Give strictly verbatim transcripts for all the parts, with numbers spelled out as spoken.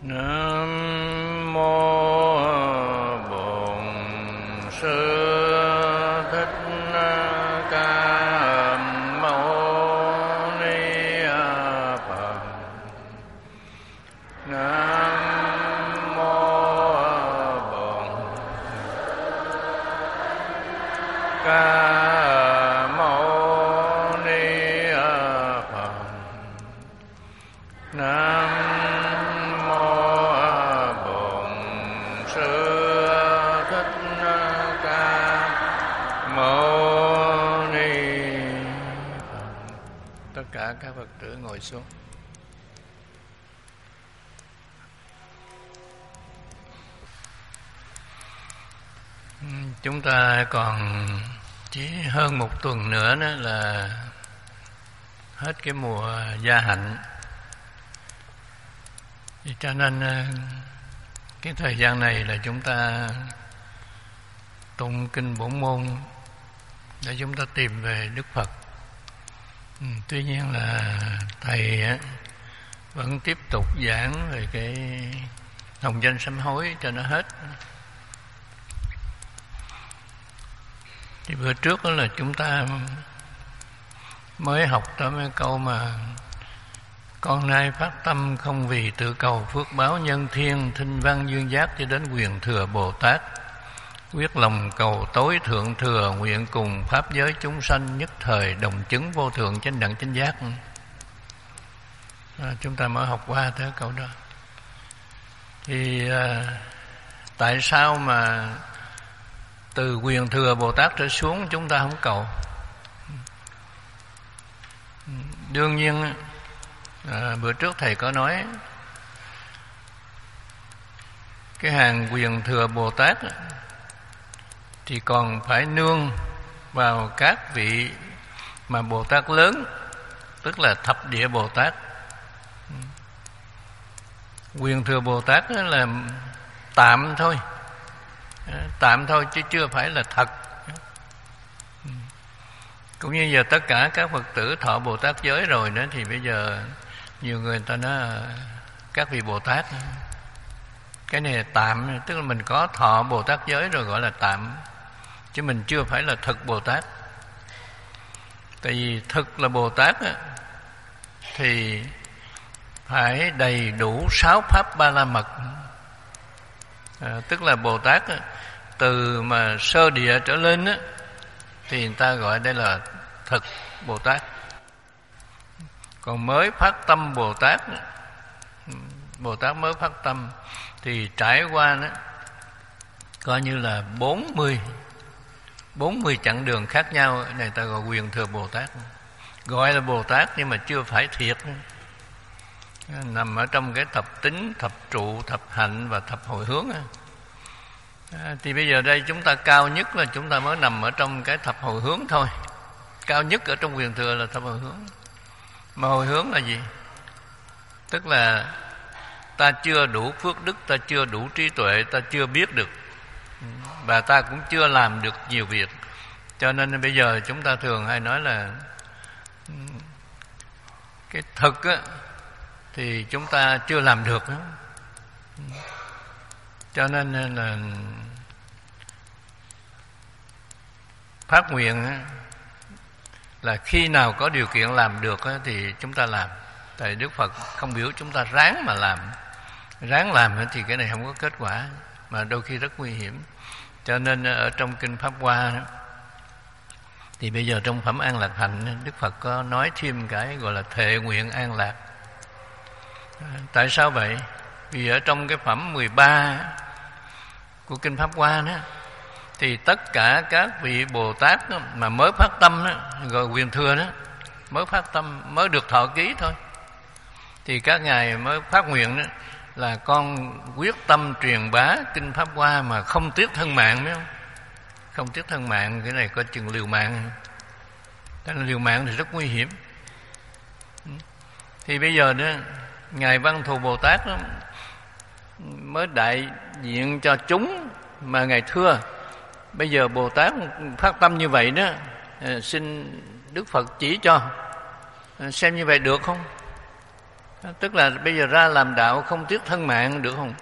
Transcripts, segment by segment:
Nam mô Bổn Sư Thích Ca Mâu Ni Phật. Nam mô Bổn Ca Mâu Ni Phật. Nam cả các Phật tử ngồi xuống. Chúng ta còn chỉ hơn một tuần nữa đó là hết cái mùa gia hạnh, cho nên cái thời gian này là chúng ta tụng kinh bổn môn để chúng ta tìm về Đức Phật. Ừ, tuy nhiên là thầy á, vẫn tiếp tục giảng về cái hồng danh sám hối cho nó hết. Thì bữa trước đó là chúng ta mới học tới mấy câu mà con nay phát tâm không vì tự cầu phước báo nhân thiên, thinh văn duyên giác cho đến quyền thừa Bồ Tát, quyết lòng cầu tối thượng thừa, nguyện cùng pháp giới chúng sanh nhất thời đồng chứng vô thượng chánh đẳng chánh giác. À, chúng ta mới học qua tới câu đó. Thì à, tại sao mà từ quyền thừa Bồ Tát trở xuống chúng ta không cầu? Đương nhiên à, bữa trước thầy có nói cái hàng quyền thừa Bồ Tát thì còn phải nương vào các vị mà Bồ Tát lớn, tức là thập địa Bồ Tát. Quyền thừa Bồ Tát là tạm thôi, tạm thôi chứ chưa phải là thật. Cũng như giờ tất cả các Phật tử thọ Bồ Tát giới rồi nữa, thì bây giờ nhiều người ta nói các vị Bồ Tát, cái này là tạm, tức là mình có thọ Bồ Tát giới rồi gọi là tạm, chứ mình chưa phải là thực Bồ Tát. Tại vì thực là Bồ Tát á, thì phải đầy đủ sáu pháp ba la mật. À, tức là Bồ Tát á, từ mà sơ địa trở lên á, thì người ta gọi đây là thực Bồ Tát. Còn mới phát tâm Bồ Tát, Bồ Tát mới phát tâm thì trải qua đó coi như là bốn mươi bốn mươi chặng đường khác nhau, này ta gọi quyền thừa Bồ Tát. Gọi là Bồ Tát nhưng mà chưa phải thiệt, nằm ở trong cái thập tính, thập trụ, thập hạnh và thập hồi hướng. À, thì bây giờ đây chúng ta cao nhất là chúng ta mới nằm ở trong cái thập hồi hướng thôi. Cao nhất ở trong quyền thừa là thập hồi hướng. Mà hồi hướng là gì? Tức là ta chưa đủ phước đức, ta chưa đủ trí tuệ, ta chưa biết được, và ta cũng chưa làm được nhiều việc. Cho nên bây giờ chúng ta thường hay nói là cái thực á, thì chúng ta chưa làm được. Cho nên là phát nguyện là khi nào có điều kiện làm được thì chúng ta làm. Tại Đức Phật không biểu chúng ta ráng mà làm. Ráng làm thì cái này không có kết quả, mà đôi khi rất nguy hiểm. Cho nên ở trong Kinh Pháp Hoa thì bây giờ trong Phẩm An Lạc Hạnh, Đức Phật có nói thêm cái gọi là thệ nguyện an lạc. Tại sao vậy? Vì ở trong cái phẩm mười ba của Kinh Pháp Hoa đó, thì tất cả các vị Bồ Tát đó, mà mới phát tâm đó, gọi quyền thừa đó, mới phát tâm, mới được thọ ký thôi, thì các ngài mới phát nguyện đó, là con quyết tâm truyền bá Kinh Pháp Hoa mà không tiếc thân mạng, biết không? Không tiếc thân mạng, cái này coi chừng liều mạng. Cái liều mạng thì rất nguy hiểm. Thì bây giờ đó, ngài Văn Thù Bồ Tát đó, mới đại diện cho chúng mà ngài thưa bây giờ Bồ Tát phát tâm như vậy đó, xin Đức Phật chỉ cho xem như vậy được không? Tức là bây giờ ra làm đạo không tiếc thân mạng được không?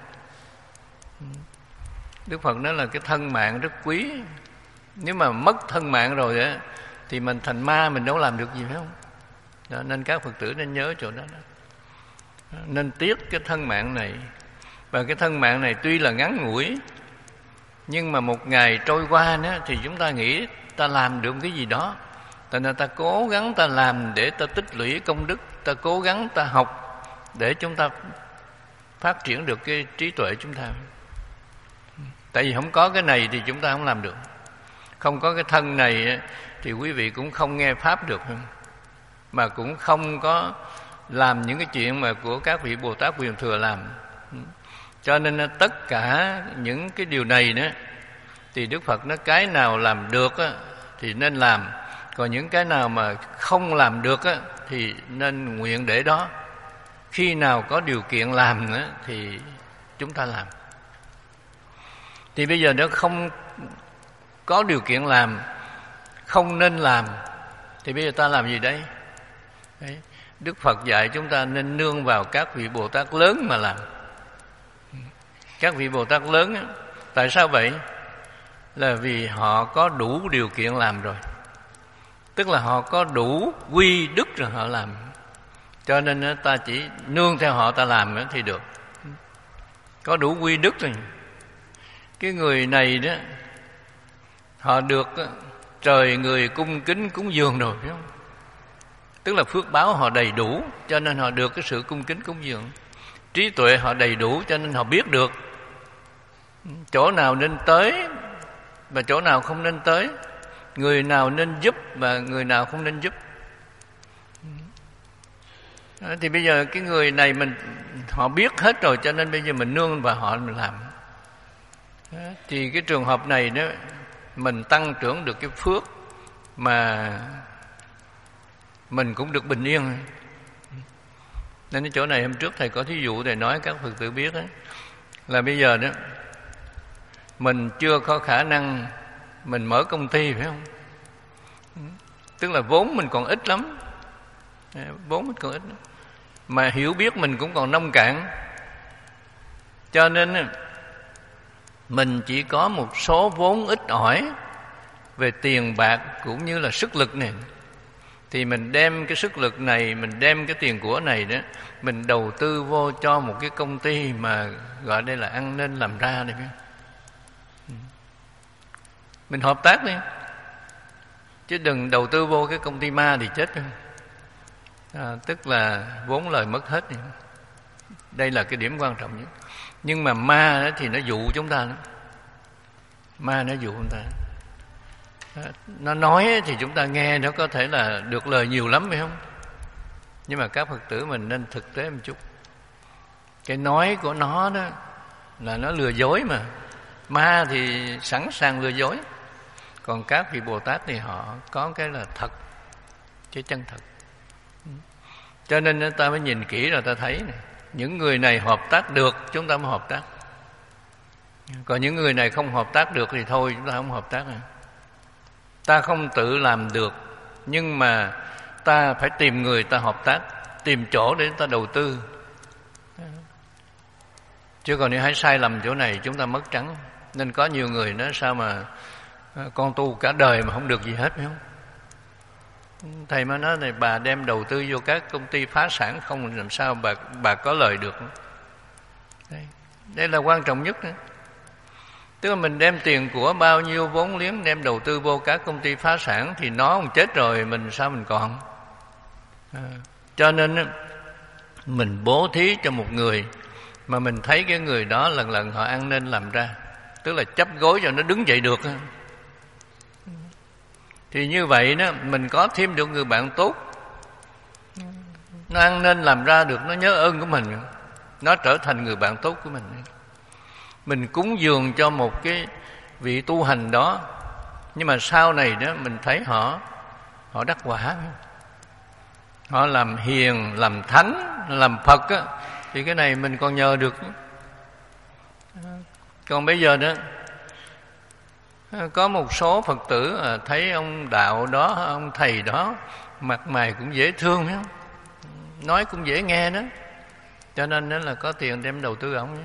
Đức Phật nói là cái thân mạng rất quý. Nếu mà mất thân mạng rồi á thì mình thành ma, mình đâu làm được gì, phải không? Đó, nên các Phật tử nên nhớ chỗ đó, đó. Nên tiếc cái thân mạng này. Và cái thân mạng này tuy là ngắn ngủi, nhưng mà một ngày trôi qua đó, thì chúng ta nghĩ ta làm được cái gì đó. Tại nên ta cố gắng ta làm để ta tích lũy công đức, ta cố gắng ta học để chúng ta phát triển được cái trí tuệ chúng ta. Tại vì không có cái này thì chúng ta không làm được. Không có cái thân này thì quý vị cũng không nghe Pháp được, mà cũng không có làm những cái chuyện mà của các vị Bồ Tát Quyền Thừa làm. Cho nên tất cả những cái điều này đó thì Đức Phật nói cái nào làm được á, thì nên làm. Còn những cái nào mà không làm được á, thì nên nguyện để đó. Khi nào có điều kiện làm á, thì chúng ta làm. Thì bây giờ nó không có điều kiện làm, không nên làm, thì bây giờ ta làm gì đấy? Đấy. Đức Phật dạy chúng ta nên nương vào các vị Bồ Tát lớn mà làm. Các vị Bồ Tát lớn á, tại sao vậy? Là vì họ có đủ điều kiện làm rồi. Tức là họ có đủ quy đức rồi họ làm. Cho nên ta chỉ nương theo họ ta làm thì được. Có đủ quy đức rồi. Cái người này đó, họ được trời người cung kính cúng dường rồi, phải không? Tức là phước báo họ đầy đủ, cho nên họ được cái sự cung kính cúng dường. Trí tuệ họ đầy đủ, cho nên họ biết được chỗ nào nên tới và chỗ nào không nên tới, người nào nên giúp và người nào không nên giúp. Đó, thì bây giờ cái người này mình họ biết hết rồi, cho nên bây giờ mình nương vào họ mình làm. Đó, thì cái trường hợp này đó, mình tăng trưởng được cái phước mà mình cũng được bình yên. Nên cái chỗ này hôm trước thầy có thí dụ để nói các Phật tử biết đó, là bây giờ đó mình chưa có khả năng mình mở công ty, phải không? Tức là vốn mình còn ít lắm, vốn mình còn ít lắm. Mà hiểu biết mình cũng còn nông cạn. Cho nên mình chỉ có một số vốn ít ỏi về tiền bạc cũng như là sức lực này. Thì mình đem cái sức lực này, mình đem cái tiền của này đó, mình đầu tư vô cho một cái công ty mà gọi đây là ăn nên làm ra đây. Mình hợp tác đi, chứ đừng đầu tư vô cái công ty ma thì chết. À, tức là vốn lời mất hết. Đây là cái điểm quan trọng nhất. Nhưng mà ma đó thì nó dụ chúng ta đó. Ma nó dụ chúng ta. Nó nói thì chúng ta nghe nó có thể là được lời nhiều lắm, phải không? Nhưng mà các Phật tử mình nên thực tế một chút. Cái nói của nó đó là nó lừa dối mà. Ma thì sẵn sàng lừa dối. Còn các vị Bồ Tát thì họ có cái là thật, chứ chân thật. Cho nên ta mới nhìn kỹ rồi ta thấy này, những người này hợp tác được chúng ta mới hợp tác. Còn những người này không hợp tác được thì thôi, chúng ta không hợp tác nữa. Ta không tự làm được, nhưng mà ta phải tìm người ta hợp tác, tìm chỗ để ta đầu tư. Chứ còn nếu hãy sai lầm chỗ này chúng ta mất trắng. Nên có nhiều người nói sao mà con tu cả đời mà không được gì hết, phải không? Thầy mới nói này, bà đem đầu tư vô các công ty phá sản không, làm sao bà bà có lời được. Đây, đây là quan trọng nhất nữa. Tức là mình đem tiền của bao nhiêu vốn liếng đem đầu tư vô các công ty phá sản thì nó không chết rồi, mình sao mình còn. À, cho nên mình bố thí cho một người mà mình thấy cái người đó lần lần họ ăn nên làm ra, tức là chấp gối cho nó đứng dậy được, thì như vậy đó mình có thêm được người bạn tốt, nó ăn nên làm ra được, nó nhớ ơn của mình, nó trở thành người bạn tốt của mình. Mình cúng dường cho một cái vị tu hành đó, nhưng mà sau này đó mình thấy họ họ đắc quả, họ làm hiền, làm thánh, làm Phật á, thì cái này mình còn nhờ được. Còn bây giờ đó có một số Phật tử thấy ông đạo đó, ông thầy đó mặt mày cũng dễ thương, nói cũng dễ nghe đó, Cho nên đó là có tiền đem đầu tư ổng.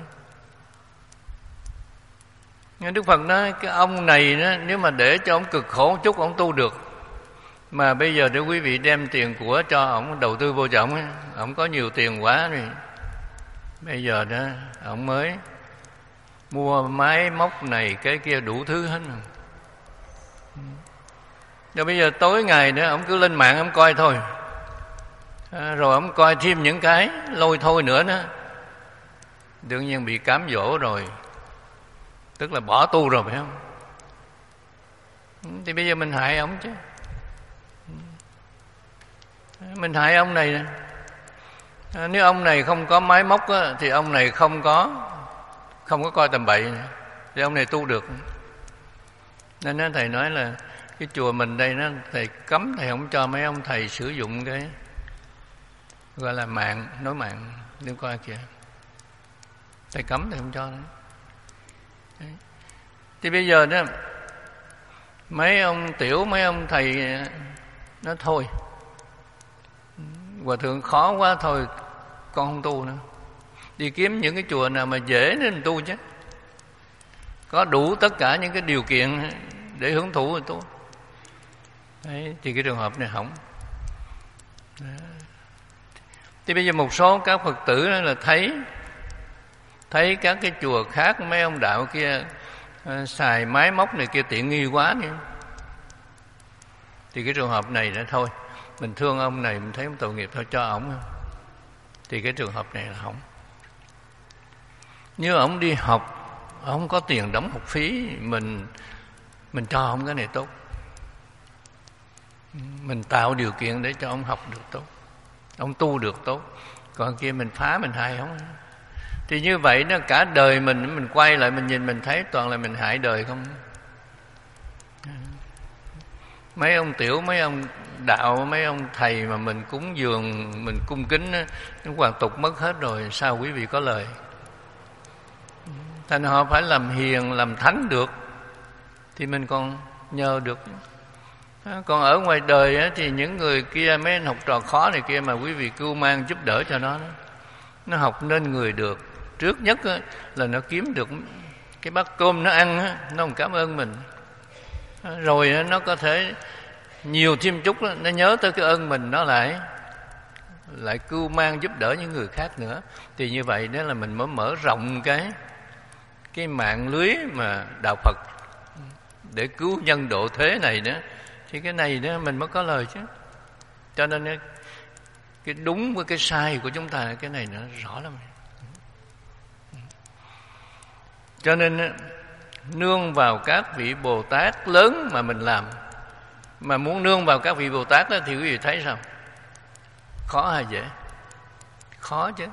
Nhưng Đức Phật nói cái ông này đó, nếu mà để cho ông cực khổ một chút ông tu được. Mà bây giờ để quý vị đem tiền của cho ông đầu tư vô cho ông, ông có nhiều tiền quá rồi. Bây giờ đó ông mới mua máy móc này cái kia đủ thứ hết rồi. Rồi bây giờ tối ngày nữa ông cứ lên mạng ông coi thôi, à, rồi ông coi thêm những cái lôi thôi nữa đó, đương nhiên bị cám dỗ rồi, tức là bỏ tu rồi phải không? Thì bây giờ mình hại ông chứ, mình hại ông này nè. À, nếu ông này không có máy móc á, thì ông này không có không có coi tầm bậy, thì ông này tu được. Nên đó, thầy nói là cái chùa mình đây nó thầy cấm, thầy không cho mấy ông thầy sử dụng cái gọi là mạng, nói mạng liên quan kìa, thầy cấm, thầy không cho đấy. Đấy. Thì bây giờ đó mấy ông tiểu, mấy ông thầy nói thôi, hòa thượng khó quá thôi con không tu nữa, đi kiếm những cái chùa nào mà dễ nên tu chứ, có đủ tất cả những cái điều kiện để hưởng thụ rồi tu. Đấy, thì cái trường hợp này hỏng. Đấy. Thì bây giờ một số các Phật tử là thấy thấy các cái chùa khác mấy ông đạo kia à, xài máy móc này kia tiện nghi quá nữa. Thì cái trường hợp này là thôi, mình thương ông này, mình thấy ông tội nghiệp thôi cho ổng. Thì cái trường hợp này là hỏng. Nếu ổng đi học, ổng có tiền đóng học phí, mình mình cho ông cái này tốt, mình tạo điều kiện để cho ông học được tốt, ông tu được tốt. Còn kia mình phá, mình hại ông. Thì như vậy nó cả đời mình mình quay lại mình nhìn mình thấy toàn là mình hại đời không. Mấy ông tiểu, mấy ông đạo, mấy ông thầy mà mình cúng dường, mình cung kính, nó hoàn tục mất hết rồi, sao quý vị có lời? Thành họ phải làm hiền, làm thánh được thì mình còn nhờ được. Còn ở ngoài đời thì những người kia, mấy anh học trò khó này kia mà quý vị cưu mang giúp đỡ cho nó, nó học nên người được. Trước nhất là nó kiếm được cái bát cơm nó ăn, nó còn cảm ơn mình. Rồi nó có thể nhiều thêm chút, nó nhớ tới cái ơn mình, nó lại lại cưu mang giúp đỡ những người khác nữa. Thì như vậy đó là mình mới mở rộng cái cái mạng lưới mà đạo Phật để cứu nhân độ thế này nữa. Thì cái này đó mình mới có lời chứ. Cho nên cái đúng với cái sai của chúng ta, cái này nó rõ lắm. Cho nên nương vào các vị Bồ Tát lớn mà mình làm. Mà muốn nương vào các vị Bồ Tát đó thì quý vị thấy sao? Khó hay dễ? Khó chứ.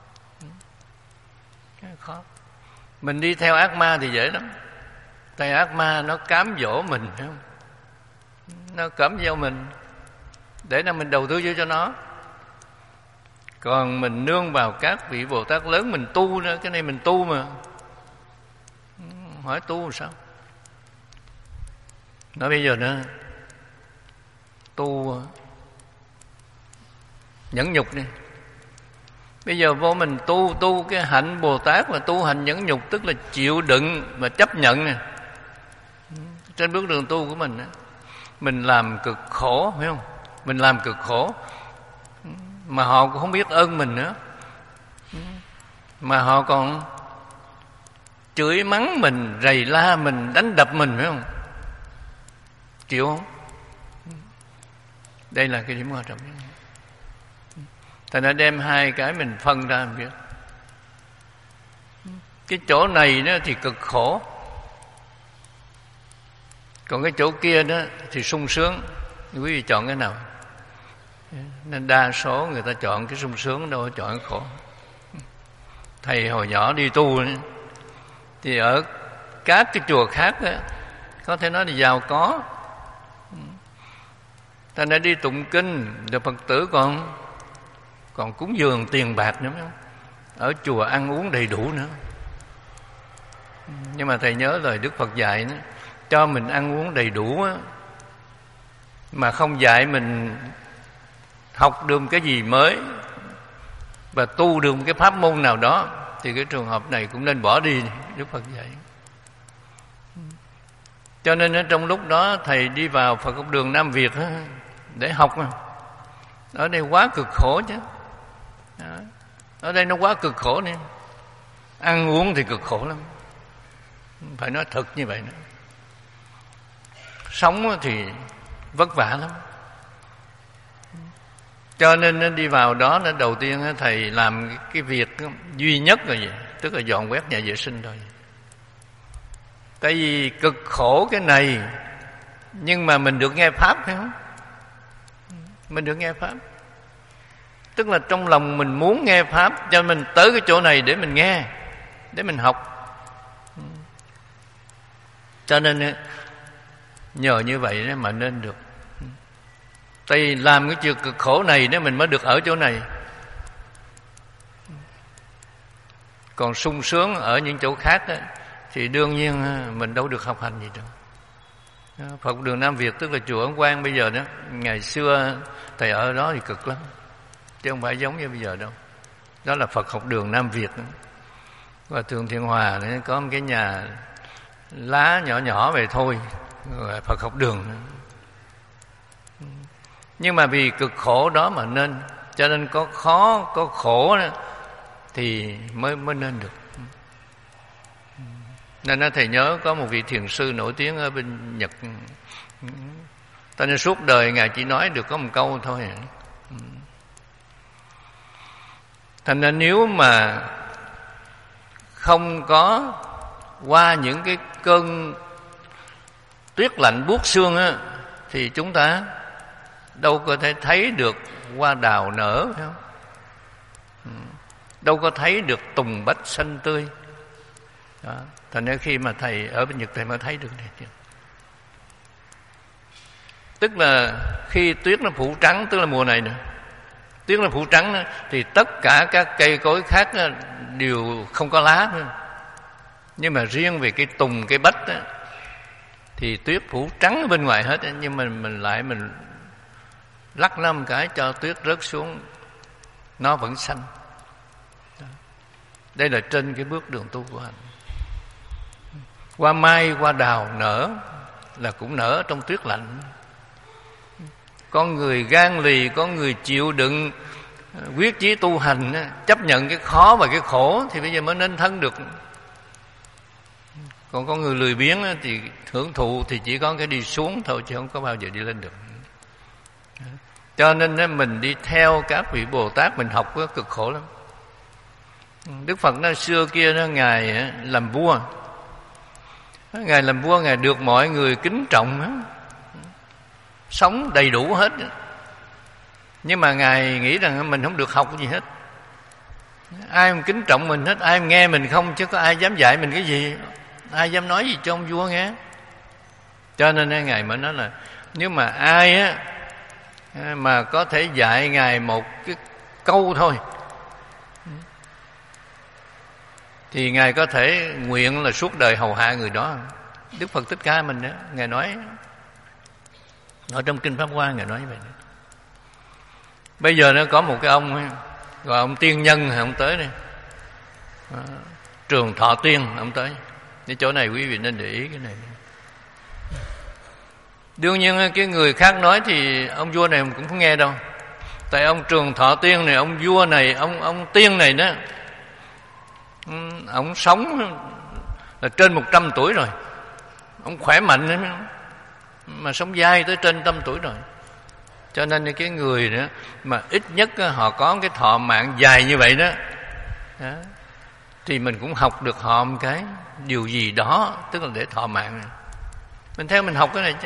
Khó. Mình đi theo ác ma thì dễ lắm. Tại ác ma nó cám dỗ mình, phải không? Nó cấm gieo mình để là mình đầu tư vô cho nó. Còn mình nương vào các vị Bồ Tát lớn, mình tu nữa. Cái này mình tu mà. Hỏi tu làm sao? Nói bây giờ nữa, tu nhẫn nhục đi. Bây giờ vô mình tu tu cái hạnh Bồ Tát mà tu hành nhẫn nhục, tức là chịu đựng và chấp nhận nè. Trên bước đường tu của mình á, mình làm cực khổ, phải không? Mình làm cực khổ mà họ cũng không biết ơn mình nữa, mà họ còn chửi mắng mình, rầy la mình, đánh đập mình, phải không? Chịu không? Đây là cái điểm quan trọng nhất. Thành ra đem hai cái mình phân ra mình biết. Cái chỗ này đó thì cực khổ, còn cái chỗ kia đó thì sung sướng. Quý vị chọn cái nào? Nên đa số người ta chọn cái sung sướng, đâu chọn cái khổ. Thầy hồi nhỏ đi tu thì ở các cái chùa khác đó, có thể nói là giàu có, ta đã đi tụng kinh, được Phật tử còn còn cúng dường tiền bạc nữa, phải không? Ở chùa ăn uống đầy đủ nữa. Nhưng mà thầy nhớ lời Đức Phật dạy đó, cho mình ăn uống đầy đủ á, mà không dạy mình học được cái gì mới, và tu được một cái pháp môn nào đó, thì cái trường hợp này cũng nên bỏ đi. Đức Phật dạy. Cho nên ở trong lúc đó thầy đi vào Phật học đường Nam Việt để học, ở đây quá cực khổ chứ. Ở đây nó quá cực khổ nên ăn uống thì cực khổ lắm, phải nói thật như vậy nữa. Sống thì vất vả lắm. Cho nên nó đi vào đó, nó đầu tiên thầy làm cái việc duy nhất rồi vậy, tức là dọn quét nhà vệ sinh thôi. Tại vì cực khổ cái này, nhưng mà mình được nghe pháp phải không? Mình được nghe pháp, tức là trong lòng mình muốn nghe pháp, cho mình tới cái chỗ này để mình nghe, để mình học. Cho nên nhờ như vậy mà nên được. Tại vì làm cái chuyện cực khổ này nếu mình mới được ở chỗ này. Còn sung sướng ở những chỗ khác đó, thì đương nhiên mình đâu được học hành gì đâu. Phật đường Nam Việt tức là chùa Ấn Quang bây giờ đó, ngày xưa thầy ở đó thì cực lắm, chứ không phải giống như bây giờ đâu. Đó là Phật học đường Nam Việt đó. Và Thường Thiện Hòa này có một cái nhà lá nhỏ nhỏ về thôi, rồi Phật học đường nữa. Nhưng mà vì cực khổ đó mà nên, cho nên có khó có khổ đó, thì mới mới nên được. Nên nó thầy nhớ có một vị thiền sư nổi tiếng ở bên Nhật, cho nên suốt đời ngài chỉ nói được có một câu thôi. Thành ra nếu mà không có qua những cái cơn tuyết lạnh buốt xương á, thì chúng ta đâu có thể thấy được hoa đào nở, phải không? Đâu có thấy được tùng bách xanh tươi đó. Thành ra khi mà thầy ở bên Nhật thầy mới thấy được này. Tức là khi tuyết nó phủ trắng, tức là mùa này nè, tuyết nó phủ trắng đó, thì tất cả các cây cối khác đó, đều không có lá nữa. Nhưng mà riêng về cái tùng, cái bách đó, thì tuyết phủ trắng bên ngoài hết. Nhưng mà mình lại mình lắc năm cái cho tuyết rớt xuống, nó vẫn xanh. Đây là trên cái bước đường tu của hành. Hoa mai, hoa đào nở là cũng nở trong tuyết lạnh. Có người gan lì, có người chịu đựng, quyết chí tu hành, chấp nhận cái khó và cái khổ, thì bây giờ mới nên thân được. Còn có người lười biếng thì hưởng thụ thì chỉ có cái đi xuống thôi, chứ không có bao giờ đi lên được. Cho nên mình đi theo các vị Bồ Tát mình học có cực khổ lắm. Đức Phật nó xưa kia nó ngài làm vua, ngài làm vua ngài được mọi người kính trọng, sống đầy đủ hết. Nhưng mà ngài nghĩ rằng mình không được học gì hết, ai mà kính trọng mình hết, ai mà nghe mình không, chứ có ai dám dạy mình cái gì, ai dám nói gì cho ông vua nghe. Cho nên ngài mới nói là nếu mà ai á mà có thể dạy ngài một cái câu thôi thì ngài có thể nguyện là suốt đời hầu hạ người đó. Đức Phật Thích Ca mình đó, ngài nói ở trong kinh Pháp Hoa, ngài nói như vậy. Bây giờ nó có một cái ông gọi ông Tiên Nhân, ông tới đây, Trường Thọ Tiên, ông tới. Cái chỗ này quý vị nên để ý cái này. Đương nhiên cái người khác nói thì ông vua này cũng không nghe đâu. Tại ông Trường Thọ Tiên này, ông vua này, ông ông tiên này đó, ông sống là trên một trăm tuổi rồi, ông khỏe mạnh đấy, mà sống dai tới trên trăm tuổi rồi. Cho nên cái người nữa mà ít nhất họ có cái thọ mạng dài như vậy đó, đó thì mình cũng học được họ một cái điều gì đó, tức là để thọ mạng này. Mình theo mình học cái này chứ,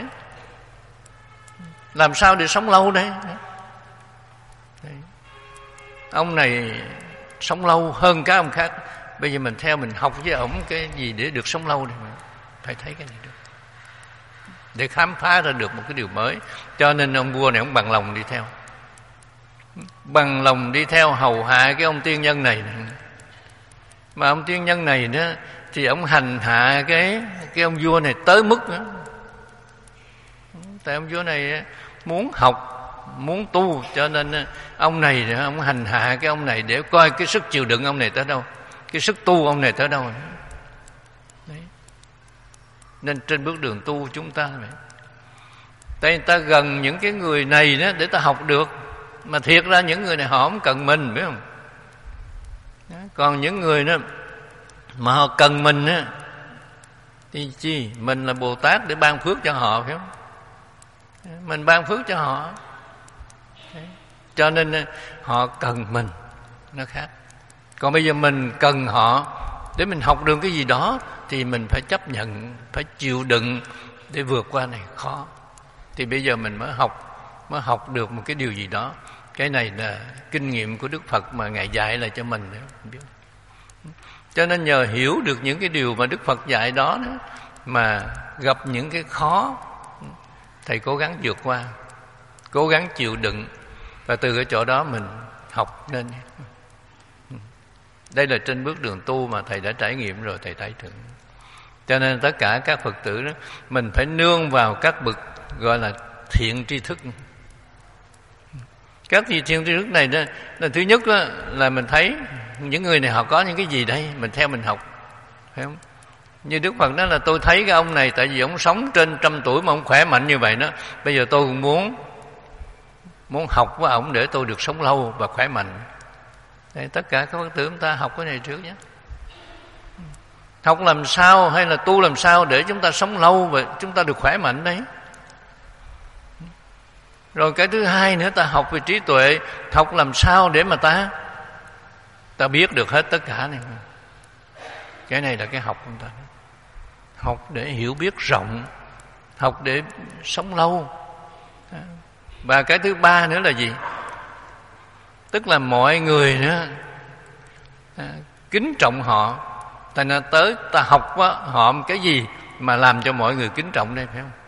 làm sao để sống lâu đây. Đấy. Ông này sống lâu hơn các ông khác, bây giờ mình theo mình học với ổng cái gì để được sống lâu này, phải thấy cái này được, để khám phá ra được một cái điều mới. Cho nên ông vua này ông bằng lòng đi theo, bằng lòng đi theo hầu hạ cái ông tiên nhân này. Mà ông tiên nhân này đó thì ông hành hạ cái cái ông vua này tới mức đó. Tại ông vua này muốn học muốn tu, cho nên ông này ông hành hạ cái ông này để coi cái sức chịu đựng ông này tới đâu, cái sức tu ông này tới đâu. Đấy. Nên trên bước đường tu chúng ta vậy. Tại người ta gần những cái người này đó để ta học được, mà thiệt ra những người này họ không cần mình, biết không? Đó. Còn những người đó mà họ cần mình á thì chi? Mình là Bồ Tát để ban phước cho họ, phải không? Mình ban phước cho họ. Cho nên họ cần mình, nó khác. Còn bây giờ mình cần họ để mình học được cái gì đó thì mình phải chấp nhận, phải chịu đựng để vượt qua này khó. Thì bây giờ mình mới học mới học được một cái điều gì đó. Cái này là kinh nghiệm của Đức Phật mà Ngài dạy lại cho mình đó. Cho nên nhờ hiểu được những cái điều mà Đức Phật dạy đó, đó mà gặp những cái khó, thầy cố gắng vượt qua, cố gắng chịu đựng, và từ cái chỗ đó mình học nên. Đây là trên bước đường tu mà thầy đã trải nghiệm rồi, thầy thấy được. Cho nên tất cả các Phật tử đó, mình phải nương vào các bậc gọi là thiện tri thức. Các thiện tri thức này đó, là thứ nhất đó, là mình thấy những người này họ có những cái gì đây, mình theo mình học, phải không? Như Đức Phật nói là tôi thấy cái ông này, tại vì ông sống trên trăm tuổi mà ông khỏe mạnh như vậy đó, bây giờ tôi cũng muốn muốn học với ông để tôi được sống lâu và khỏe mạnh. Đây, tất cả các Phật tử chúng ta học cái này trước nhé. Học làm sao hay là tu làm sao để chúng ta sống lâu và chúng ta được khỏe mạnh đấy. Rồi cái thứ hai nữa, ta học về trí tuệ, học làm sao để mà ta ta biết được hết tất cả này. Cái này là cái học của chúng ta. Học để hiểu biết rộng, học để sống lâu. Và cái thứ ba nữa là gì? Tức là mọi người nữa kính trọng họ. Thành ra tới ta học á, họ cái gì mà làm cho mọi người kính trọng đây, phải không?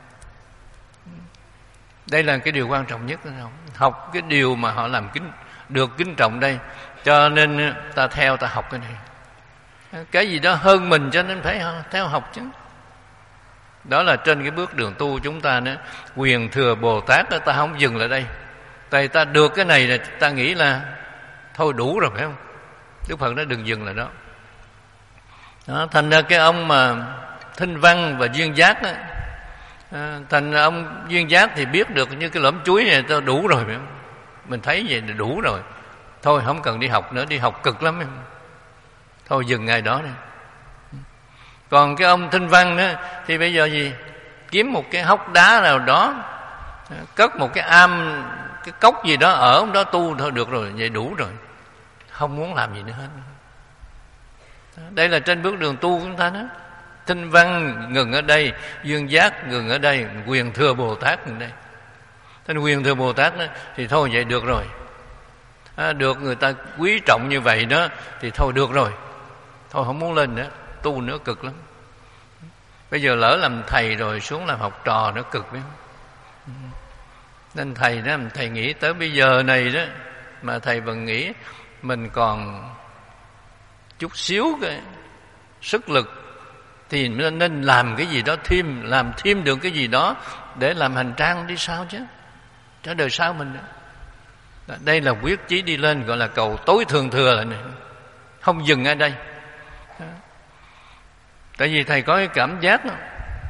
Đây là cái điều quan trọng nhất. Không? Học cái điều mà họ làm kính được kính trọng đây. Cho nên ta theo, ta học cái này. Cái gì đó hơn mình cho nên phải theo học chứ. Đó là trên cái bước đường tu chúng ta nữa. Quyền thừa Bồ Tát đó, ta không dừng lại đây. Tại ta được cái này là ta nghĩ là thôi đủ rồi, phải không? Đức Phật nói đừng dừng lại đó. Đó, thành ra cái ông mà Thinh Văn và Duyên Giác đó, à, thành ra ông Duyên Giác thì biết được như cái lõm chuối này tôi đủ rồi, phải không? Mình thấy vậy là đủ rồi, thôi không cần đi học nữa, đi học cực lắm, phải không? Thôi dừng ngày đó đi. Còn cái ông Thinh Văn nữa thì bây giờ gì? Kiếm một cái hốc đá nào đó, cất một cái am, cái cốc gì đó ở đó tu thôi được rồi, vậy đủ rồi, không muốn làm gì nữa hết. Đây là trên bước đường tu của chúng ta đó. Thinh Văn ngừng ở đây, Duyên Giác ngừng ở đây, Quyền Thừa Bồ Tát ngừng đây. Thế Quyền Thừa Bồ Tát đó, thì thôi vậy được rồi, à, được người ta quý trọng như vậy đó thì thôi được rồi, thôi không muốn lên nữa, tu nữa cực lắm. Bây giờ lỡ làm thầy rồi xuống làm học trò nữa cực, phải không? Nên thầy đó, thầy nghĩ tới bây giờ này đó mà thầy vẫn nghĩ mình còn chút xíu cái sức lực thì nên làm cái gì đó thêm, làm thêm được cái gì đó để làm hành trang đi sau chứ, cho đời sau mình đó. Đây là quyết chí đi lên, gọi là cầu tối thường thừa lại này, không dừng ở đây. Tại vì thầy có cái cảm giác đó,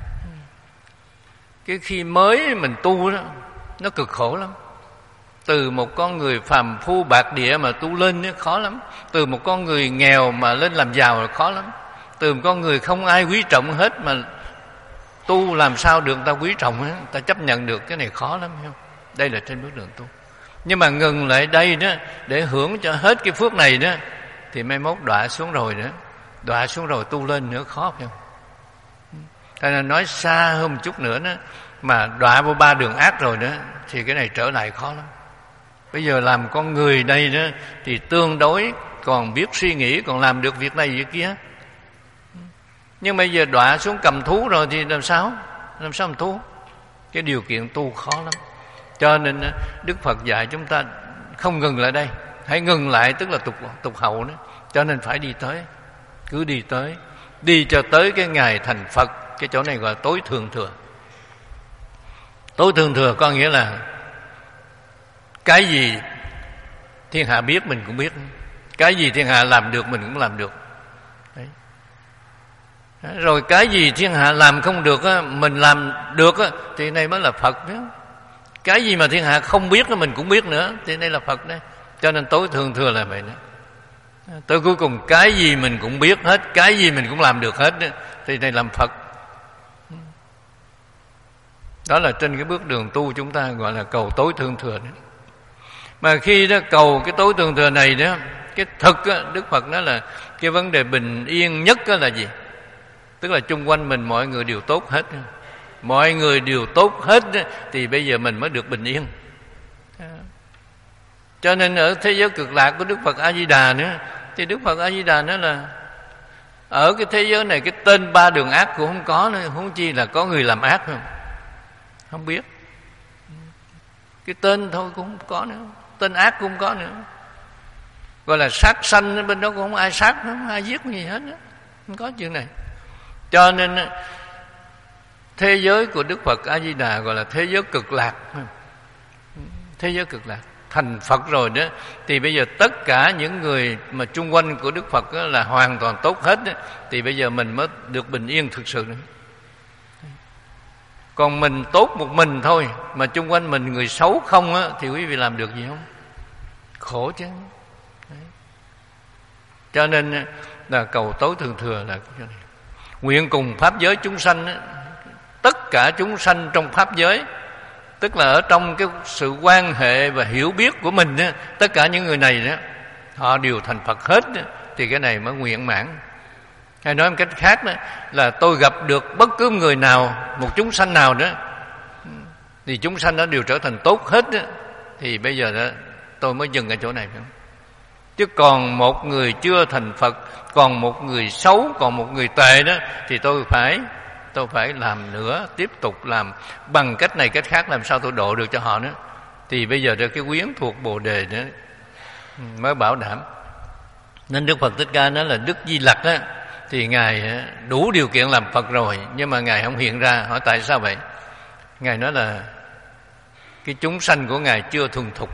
cái khi mới mình tu đó nó cực khổ lắm. Từ một con người phàm phu bạc địa mà tu lên nó khó lắm. Từ một con người nghèo mà lên làm giàu là khó lắm. Từ một con người không ai quý trọng hết mà tu làm sao được người ta quý trọng hết, người ta chấp nhận được, cái này khó lắm, không? Đây là trên bước đường tu. Nhưng mà ngừng lại đây đó để hưởng cho hết cái phước này đó thì mai mốt đọa xuống rồi nữa, đọa xuống rồi tu lên nữa khó, phải không? Thế nên nói xa hơn một chút nữa đó, mà đọa vô ba đường ác rồi đó thì cái này trở lại khó lắm. Bây giờ làm con người đây đó thì tương đối còn biết suy nghĩ, còn làm được việc này việc kia. Nhưng bây giờ đọa xuống cầm thú rồi thì làm sao? Làm sao làm tu? Cái điều kiện tu khó lắm. Cho nên Đức Phật dạy chúng ta không ngừng lại đây, hãy ngừng lại, tức là tục tục hậu đó. Cho nên phải đi tới, cứ đi tới, đi cho tới cái ngày thành Phật. Cái chỗ này gọi là tối thường thừa. Tối thường thừa có nghĩa là cái gì thiên hạ biết mình cũng biết, cái gì thiên hạ làm được mình cũng làm được. Đấy. Rồi cái gì thiên hạ làm không được mình làm được thì này mới là Phật đó. Cái gì mà thiên hạ không biết mình cũng biết nữa thì đây là Phật đấy. Cho nên tối thường thừa là vậy đó. Tới cuối cùng cái gì mình cũng biết hết, cái gì mình cũng làm được hết thì này làm Phật. Đó là trên cái bước đường tu chúng ta gọi là cầu tối thương thừa đó. Mà khi đó cầu cái tối thương thừa này đó, cái thực đó, Đức Phật nói là cái vấn đề bình yên nhất đó là gì? Tức là chung quanh mình mọi người đều tốt hết, mọi người đều tốt hết thì bây giờ mình mới được bình yên. Cho nên ở thế giới cực lạc của Đức Phật A Di Đà nữa, thì Đức Phật A Di Đà nói là ở cái thế giới này cái tên ba đường ác cũng không có nữa, huống chi là có người làm ác không? Không biết. Cái tên thôi cũng không có nữa, tên ác cũng không có nữa. Gọi là sát sanh bên đó cũng không ai sát, không ai giết gì hết đó. Không có chuyện này. Cho nên thế giới của Đức Phật A Di Đà gọi là thế giới cực lạc. Thế giới cực lạc. Thành Phật rồi đó thì bây giờ tất cả những người mà chung quanh của Đức Phật là hoàn toàn tốt hết đó, thì bây giờ mình mới được bình yên thực sự nữa. Còn mình tốt một mình thôi mà chung quanh mình người xấu không á, thì quý vị làm được gì không? Khổ chứ. Đấy. Cho nên là cầu tối thường thừa là cái này. Nguyện cùng pháp giới chúng sanh á, tất cả chúng sanh trong pháp giới, tức là ở trong cái sự quan hệ và hiểu biết của mình á, tất cả những người này đó họ đều thành Phật hết đó, thì cái này mới nguyện mãn. Hay nói một cách khác đó là tôi gặp được bất cứ người nào, một chúng sanh nào đó, thì chúng sanh đó đều trở thành tốt hết đó, thì bây giờ đó tôi mới dừng ở chỗ này. Chứ còn một người chưa thành Phật, còn một người xấu, còn một người tệ đó, thì tôi phải tôi phải làm nữa, tiếp tục làm bằng cách này cách khác, làm sao tôi độ được cho họ nữa. Thì bây giờ cái quyến thuộc Bồ Đề đó mới bảo đảm. Nên Đức Phật Thích Ca nói là Đức Di Lặc á, thì Ngài đủ điều kiện làm Phật rồi, nhưng mà Ngài không hiện ra. Hỏi tại sao vậy? Ngài nói là cái chúng sanh của Ngài chưa thuần thục.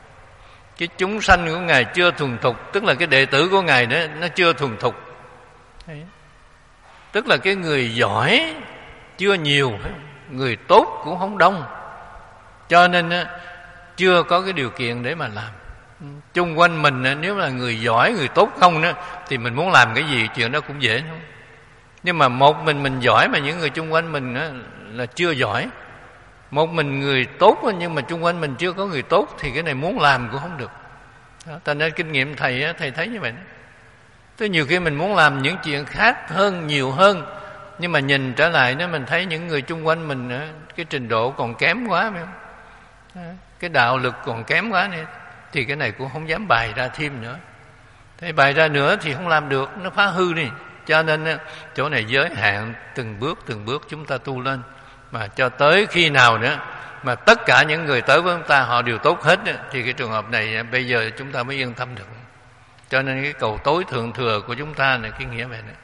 Cái chúng sanh của Ngài chưa thuần thục, tức là cái đệ tử của Ngài đó nó chưa thuần thục. Đấy. Tức là cái người giỏi chưa nhiều, người tốt cũng không đông, cho nên chưa có cái điều kiện để mà làm. Chung quanh mình nếu là người giỏi, người tốt không đó, thì mình muốn làm cái gì chuyện đó cũng dễ thôi. Nhưng mà một mình mình giỏi mà những người chung quanh mình đó là chưa giỏi, một mình người tốt nhưng mà chung quanh mình chưa có người tốt, thì cái này muốn làm cũng không được. Thành ra kinh nghiệm thầy thầy thấy như vậy đó. Tức nhiều khi mình muốn làm những chuyện khác hơn, nhiều hơn, nhưng mà nhìn trở lại đó mình thấy những người chung quanh mình cái trình độ còn kém quá, phải không? Cái đạo lực còn kém quá này, thì cái này cũng không dám bày ra thêm nữa. Thế bày ra nữa thì không làm được, nó phá hư đi. Cho nên chỗ này giới hạn từng bước từng bước chúng ta tu lên, mà cho tới khi nào nữa mà tất cả những người tới với chúng ta họ đều tốt hết, thì cái trường hợp này bây giờ chúng ta mới yên tâm được. Cho nên cái cầu tối thượng thừa của chúng ta là cái nghĩa vậy đó.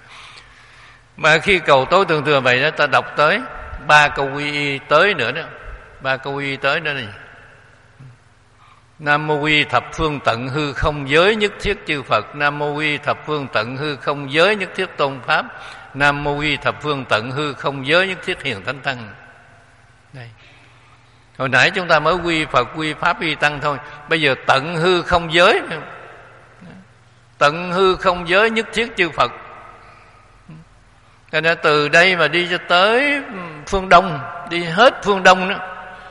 Mà khi cầu tối thượng thừa vậy đó, ta đọc tới ba câu quy y tới nữa đó. Ba câu quy y tới đó này: Nam mô quy thập phương tận hư không giới nhất thiết chư Phật. Nam mô quy thập phương tận hư không giới nhất thiết tôn pháp. Nam mô quy thập phương tận hư không giới nhất thiết hiền thánh tăng. Đây. Hồi nãy chúng ta mới quy Phật, quy Pháp, quy Tăng thôi. Bây giờ tận hư không giới. Tận hư không giới nhất thiết chư Phật. Cho nên từ đây mà đi cho tới phương Đông, đi hết phương Đông đó,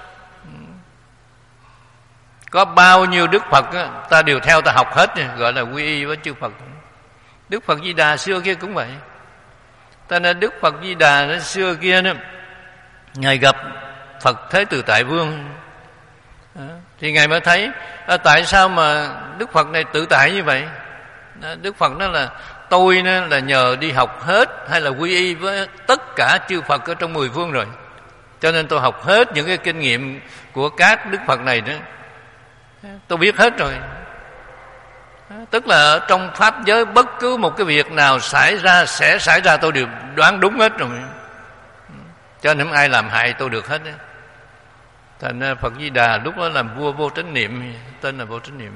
có bao nhiêu Đức Phật đó, ta đều theo ta học hết, gọi là quy y với chư Phật. Đức Phật Di Đà xưa kia cũng vậy. Ta nên Đức Phật Di Đà nó xưa kia đó, Ngài gặp Phật Thế Từ Tại Vương đó, thì Ngài mới thấy à, tại sao mà Đức Phật này tự tại như vậy. Đó, Đức Phật nói là tôi đó là nhờ đi học hết hay là quy y với tất cả chư Phật ở trong mười phương rồi, cho nên tôi học hết những cái kinh nghiệm của các Đức Phật này đó, tôi biết hết rồi. Tức là ở trong pháp giới bất cứ một cái việc nào xảy ra sẽ xảy ra tôi đều đoán đúng hết rồi, cho nên không ai làm hại tôi được hết đó. Thành ra Phật Di Đà lúc đó làm vua Vô Chánh Niệm, tên là Vô Chánh Niệm.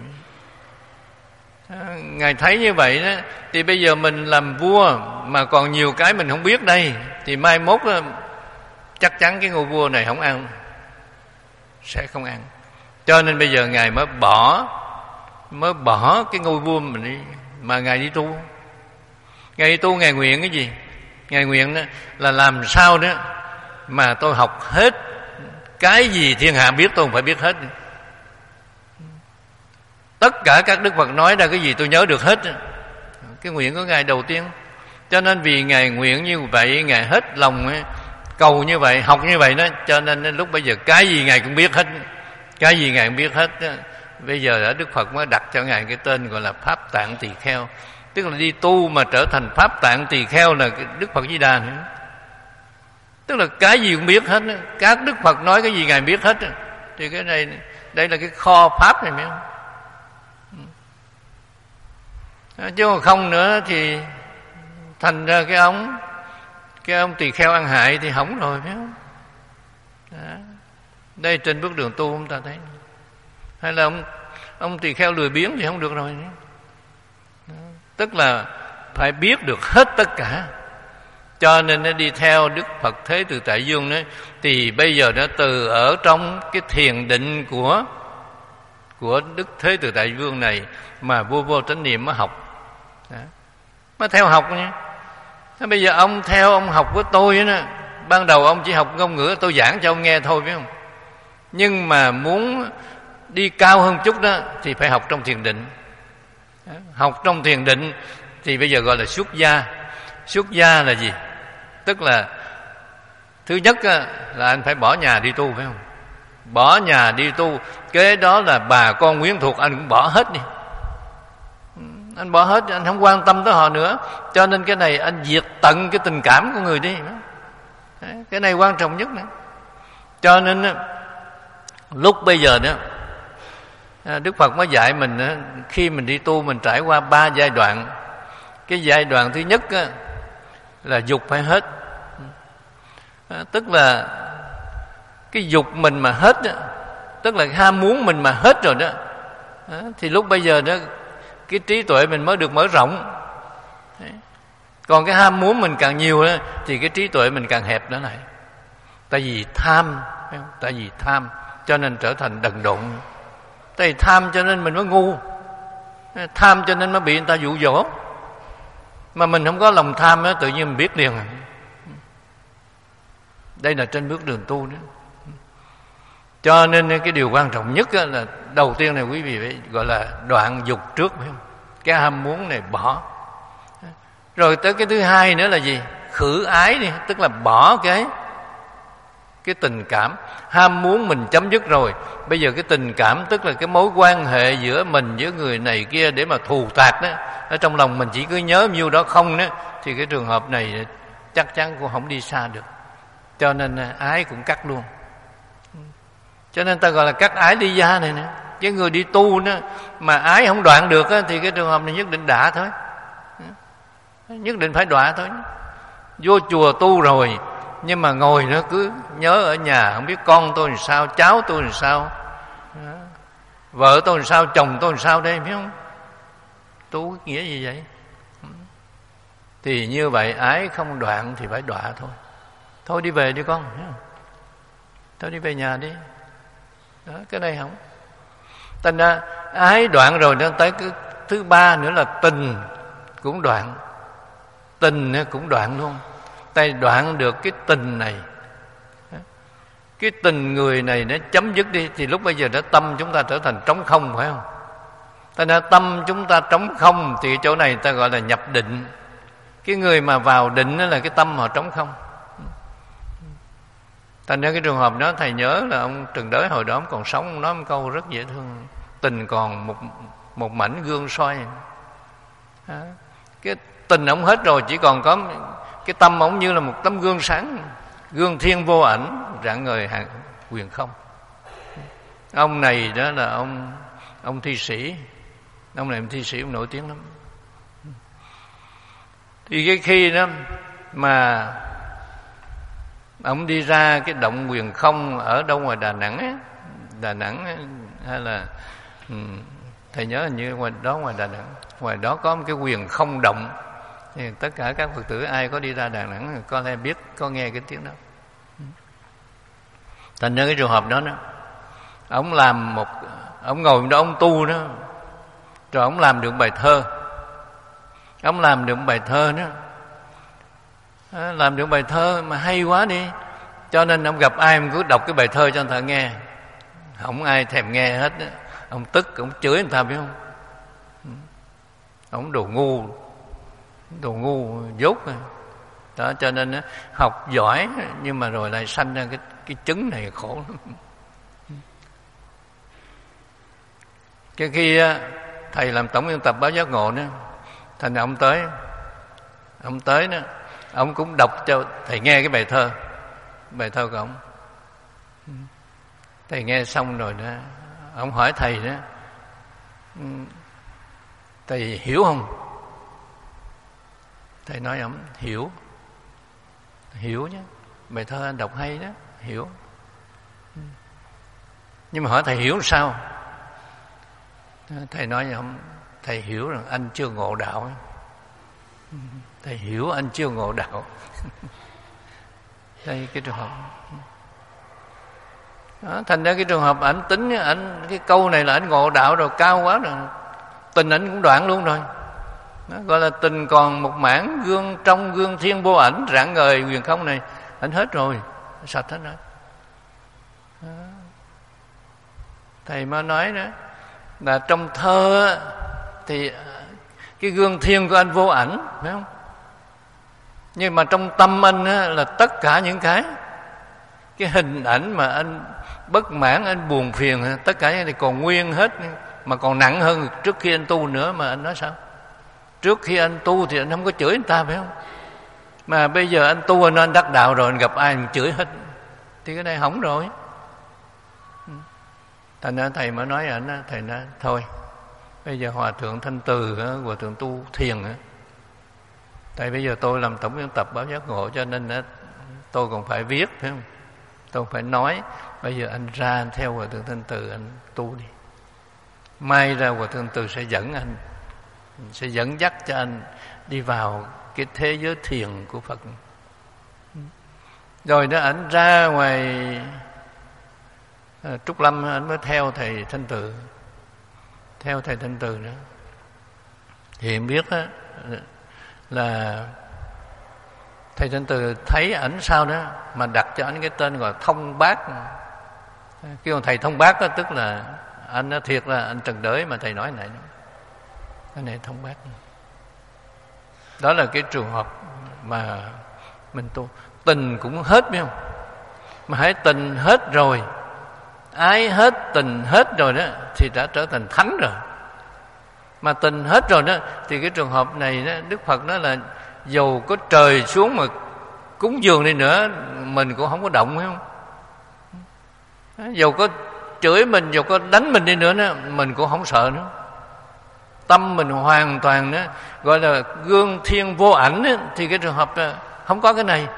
Ngài thấy như vậy đó, thì bây giờ mình làm vua mà còn nhiều cái mình không biết đây, thì mai mốt đó, chắc chắn cái ngôi vua này không ăn, sẽ không ăn. Cho nên bây giờ Ngài mới bỏ mới bỏ cái ngôi vua mình đi, mà Ngài đi tu. Ngài đi tu, Ngài nguyện cái gì? Ngài nguyện đó là làm sao đó mà tôi học hết cái gì thiên hạ biết, tôi không phải biết hết. Tất cả các Đức Phật nói ra cái gì tôi nhớ được hết. Cái nguyện của Ngài đầu tiên. Cho nên vì Ngài nguyện như vậy, Ngài hết lòng ấy, cầu như vậy, học như vậy đó, cho nên lúc bây giờ cái gì Ngài cũng biết hết. Cái gì Ngài cũng biết hết đó. Bây giờ đã Đức Phật mới đặt cho Ngài cái tên gọi là Pháp Tạng Tỳ Kheo. Tức là đi tu mà trở thành Pháp Tạng Tỳ Kheo là Đức Phật Di Đà nữa. Tức là cái gì cũng biết hết. Các Đức Phật nói cái gì Ngài biết hết. Thì cái này, đây là cái kho Pháp này phải không? Chứ mà không nữa thì thành ra cái ông cái ông tỳ kheo ăn hại thì hỏng rồi phải không? Đó. Đây trên bước đường tu chúng ta thấy. Hay là ông ông tỳ kheo lười biếng thì không được rồi. Đó. Tức là phải biết được hết tất cả. Cho nên nó đi theo Đức Phật Thế Tự Tại Dương đó, thì bây giờ nó từ ở trong cái thiền định của của Đức Thế Tự Tại Dương này mà vua Vô Chánh Niệm mới học. Đó. Mới theo học nha. Thế bây giờ ông theo ông học với tôi đó, ban đầu ông chỉ học ngôn ngữ, tôi giảng cho ông nghe thôi phải không? Nhưng mà muốn đi cao hơn chút đó thì phải học trong thiền định. Đó. Học trong thiền định thì bây giờ gọi là xuất gia. Xuất gia là gì? Tức là thứ nhất là anh phải bỏ nhà đi tu phải không? Bỏ nhà đi tu, kế đó là bà con quyến thuộc anh cũng bỏ hết đi. Anh bỏ hết, anh không quan tâm tới họ nữa. Cho nên cái này anh diệt tận cái tình cảm của người đi. Cái này quan trọng nhất nữa. Cho nên lúc bây giờ đó Đức Phật mới dạy mình, khi mình đi tu mình trải qua ba giai đoạn. Cái giai đoạn thứ nhất là dục phải hết. Tức là cái dục mình mà hết, tức là ham muốn mình mà hết rồi đó, thì lúc bây giờ đó cái trí tuệ mình mới được mở rộng. Còn cái ham muốn mình càng nhiều đó, thì cái trí tuệ mình càng hẹp đó lại. Tại vì tham, tại vì tham cho nên trở thành đần độn. Tại vì tham cho nên mình mới ngu, tham cho nên mới bị người ta dụ dỗ. Mà mình không có lòng tham đó, tự nhiên mình biết liền. Đây là trên bước đường tu đó. Cho nên cái điều quan trọng nhất là đầu tiên này quý vị phải gọi là đoạn dục trước phải không? Cái ham muốn này bỏ. Rồi tới cái thứ hai nữa là gì? Khử ái đi, tức là bỏ cái cái tình cảm. Ham muốn mình chấm dứt rồi, bây giờ cái tình cảm tức là cái mối quan hệ giữa mình với người này kia để mà thù tạc đó, ở trong lòng mình chỉ cứ nhớ nhiêu đó không đó, thì cái trường hợp này chắc chắn cũng không đi xa được. Cho nên ái cũng cắt luôn. Cho nên ta gọi là cắt ái ly gia này nè. Cái người đi tu đó mà ái không đoạn được á, thì cái trường hợp này nhất định đọa thôi. Nhất định phải đọa thôi. Vô chùa tu rồi nhưng mà ngồi nó cứ nhớ ở nhà, không biết con tôi làm sao, cháu tôi làm sao, vợ tôi làm sao, chồng tôi làm sao đây, biết không? Tu nghĩa gì vậy? Thì như vậy ái không đoạn thì phải đọa thôi. Thôi đi về đi con, thôi đi về nhà đi. Đó, cái này không. Thành ra ái đoạn rồi nó tới cái thứ ba nữa là tình cũng đoạn. Tình cũng đoạn luôn. Tay đoạn được cái tình này, cái tình người này nó chấm dứt đi, thì lúc bây giờ đó tâm chúng ta trở thành trống không phải không? Thành ra tâm chúng ta trống không thì chỗ này ta gọi là nhập định. Cái người mà vào định đó là cái tâm họ trống không. Thành ra cái trường hợp đó thầy nhớ là ông Trần Đới hồi đó ông còn sống, ông nói một câu rất dễ thương: tình còn một một mảnh gương soi. Đó. Cái tình ông hết rồi, chỉ còn có cái tâm ông như là một tấm gương sáng, gương thiên vô ảnh, rạng ngời hàng quyền không. Ông này đó là ông ông thi sĩ, ông này ông thi sĩ ông nổi tiếng lắm. Thì cái khi đó mà Ông đi ra cái động Huyền Không ở đâu ngoài Đà Nẵng á, Đà Nẵng á, hay là ừ, thầy nhớ hình như ngoài đó, ngoài Đà Nẵng, ngoài đó có một cái Huyền Không động. Thì tất cả các Phật tử ai có đi ra Đà Nẵng có lẽ biết, có nghe cái tiếng đó. Thành ra cái trường hợp đó đó, ông làm một, ông ngồi đó ông tu đó, rồi ông làm được bài thơ, ông làm được bài thơ đó, làm được bài thơ mà hay quá đi, cho nên ông gặp ai ông cứ đọc cái bài thơ cho người ta nghe, không ai thèm nghe hết đó. Ông tức, ông chửi người ta biết không, ông đồ ngu, đồ ngu dốt đó. Cho nên học giỏi nhưng mà rồi lại sanh ra cái cái chứng này khổ lắm. Cái khi thầy làm tổng biên tập báo Giác Ngộ đó, thành ông tới, ông tới đó, ông cũng đọc cho thầy nghe cái bài thơ, bài thơ của ông. Thầy nghe xong rồi đó, ông hỏi thầy đó, thầy hiểu không? Thầy nói ông hiểu, hiểu nhé, bài thơ anh đọc hay đó, hiểu. Nhưng mà hỏi thầy hiểu sao? Thầy nói ông, thầy hiểu rằng anh chưa ngộ đạo. Thầy hiểu anh chưa ngộ đạo. Đây cái trường hợp đó, thành ra cái trường hợp ảnh tính ảnh cái câu này là ảnh ngộ đạo rồi, cao quá rồi, tình ảnh cũng đoạn luôn rồi. Đó, gọi là tình còn một mảng gương trong gương thiên vô ảnh, rạng ngời huyền không này ảnh hết rồi, sạch hết rồi. Đó. Thầy mới nói đó là trong thơ thì cái gương thiên của anh vô ảnh, phải không? Nhưng mà trong tâm anh là tất cả những cái cái hình ảnh mà anh bất mãn, anh buồn phiền, tất cả những này còn nguyên hết, mà còn nặng hơn trước khi anh tu nữa. Mà anh nói sao? Trước khi anh tu thì anh không có chửi người ta, phải không? Mà bây giờ anh tu, anh, anh đắc đạo rồi, anh gặp ai anh chửi hết, thì cái này hỏng rồi. Thành ra thầy mới nói ảnh, thầy nói thôi, bây giờ Hòa Thượng Thanh Từ, Hòa Thượng tu thiền, tại bây giờ tôi làm tổng biên tập báo Giác Ngộ, cho nên tôi còn phải viết, phải không? Tôi phải nói, bây giờ anh ra anh theo Hòa Thượng Thanh Từ, anh tu đi. Mai ra Hòa Thượng Từ sẽ dẫn anh, sẽ dẫn dắt cho anh đi vào cái thế giới thiền của Phật. Rồi đó ảnh ra ngoài Trúc Lâm, anh mới theo thầy Thanh Từ, theo thầy Thanh Từ nữa. Thì em biết đó, là thầy Thanh Từ thấy ảnh sao đó mà đặt cho ảnh cái tên gọi Thông Bác. Kêu thầy Thông Bác đó, tức là anh đó, thiệt là anh Trần Đới mà thầy nói này, cái này Thông Bác. Đó là cái trường hợp mà mình tu tình cũng hết, biết không? Mà hãy tình hết rồi, ái hết, tình hết rồi đó, thì đã trở thành thánh rồi. Mà tình hết rồi đó, thì cái trường hợp này đó, Đức Phật nói là dầu có trời xuống mà cúng dường đi nữa, mình cũng không có động, phải không? Dầu có chửi mình, dầu có đánh mình đi nữa đó, mình cũng không sợ nữa. Tâm mình hoàn toàn đó, gọi là gương thiên vô ảnh đó, thì cái trường hợp đó, không có cái này.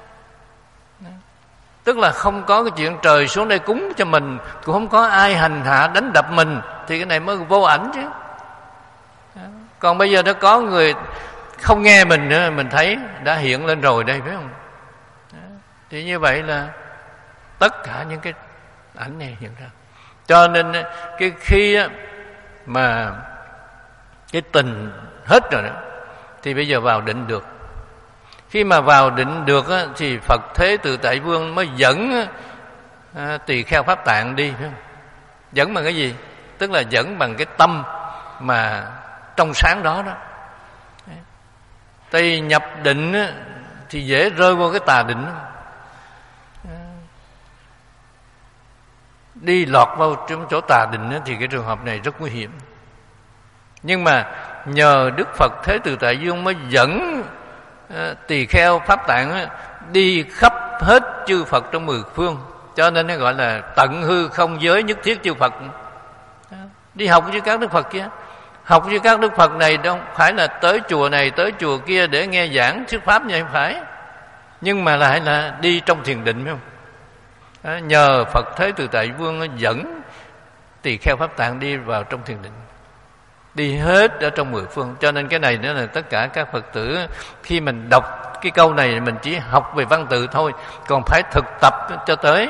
Tức là không có cái chuyện trời xuống đây cúng cho mình, cũng không có ai hành hạ đánh đập mình, thì cái này mới vô ảnh chứ. Còn bây giờ nó có người không nghe mình nữa, mình thấy đã hiện lên rồi đây, phải không? Thì như vậy là tất cả những cái ảnh này hiện ra. Cho nên cái khi mà cái tình hết rồi đó, thì bây giờ vào định được. Khi mà vào định được á, thì Phật Thế Tự Tại Vương mới dẫn à, tỳ kheo Pháp Tạng đi, phải không? Dẫn bằng cái gì? Tức là dẫn bằng cái tâm mà trong sáng đó đó. Tại vì nhập định á, thì dễ rơi vô cái tà định đó. Đi lọt vào trong chỗ tà định á, thì cái trường hợp này rất nguy hiểm. Nhưng mà nhờ Đức Phật Thế Tự Tại Dương mới dẫn tỳ kheo Pháp Tạng đi khắp hết chư Phật trong mười phương, cho nên nó gọi là tận hư không giới nhất thiết chư Phật. Đi học với các Đức Phật kia, học với các Đức Phật này đâu phải là tới chùa này tới chùa kia để nghe giảng thuyết pháp như vậy, phải. nhưng mà lại là đi trong thiền định, phải không? Đó, nhờ Phật Thế Từ Tại Vương dẫn tỳ kheo Pháp Tạng đi vào trong thiền định, đi hết ở trong mười phương. Cho nên cái này nữa là tất cả các Phật tử khi mình đọc cái câu này mình chỉ học về văn tự thôi, còn phải thực tập cho tới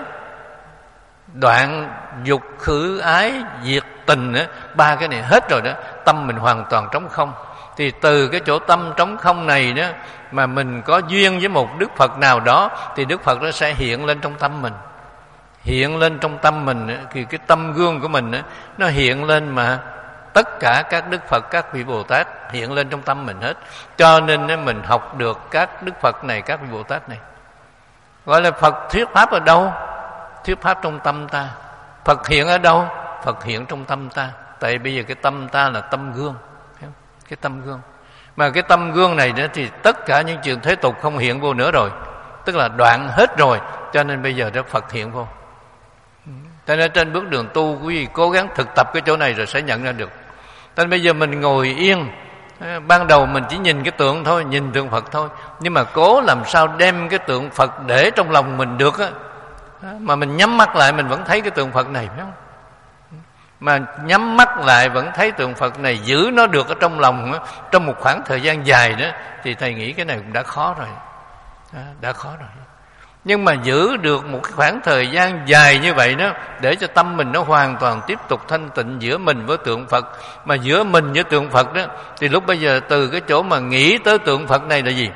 đoạn dục khử ái diệt tình nữa, ba cái này hết rồi đó, tâm mình hoàn toàn trống không. Thì từ cái chỗ tâm trống không này đó mà mình có duyên với một Đức Phật nào đó thì Đức Phật nó sẽ hiện lên trong tâm mình. Hiện lên trong tâm mình thì cái tâm gương của mình nó hiện lên, mà tất cả các Đức Phật, các vị Bồ Tát hiện lên trong tâm mình hết. Cho nên mình học được các Đức Phật này, các vị Bồ Tát này. Gọi là Phật thuyết pháp ở đâu? Thuyết pháp trong tâm ta. Phật hiện ở đâu? Phật hiện trong tâm ta. Tại bây giờ cái tâm ta là tâm gương, cái tâm gương. Mà cái tâm gương này nữa thì tất cả những chuyện thế tục không hiện vô nữa rồi, tức là đoạn hết rồi. Cho nên bây giờ đó Phật hiện vô. Cho nên trên bước đường tu, quý vị cố gắng thực tập cái chỗ này rồi sẽ nhận ra được. Cho nên bây giờ mình ngồi yên, ban đầu mình chỉ nhìn cái tượng thôi, nhìn tượng Phật thôi, nhưng mà cố làm sao đem cái tượng Phật để trong lòng mình được á. Mà mình nhắm mắt lại mình vẫn thấy cái tượng Phật này, phải không? Mà nhắm mắt lại vẫn thấy tượng Phật này, giữ nó được ở trong lòng đó, trong một khoảng thời gian dài đó, thì thầy nghĩ cái này cũng đã khó rồi. Đã khó rồi. Nhưng mà giữ được một cái khoảng thời gian dài như vậy đó, để cho tâm mình nó hoàn toàn tiếp tục thanh tịnh giữa mình với tượng Phật. Mà giữa mình với tượng Phật đó, thì lúc bây giờ từ cái chỗ mà nghĩ tới tượng Phật này là gì?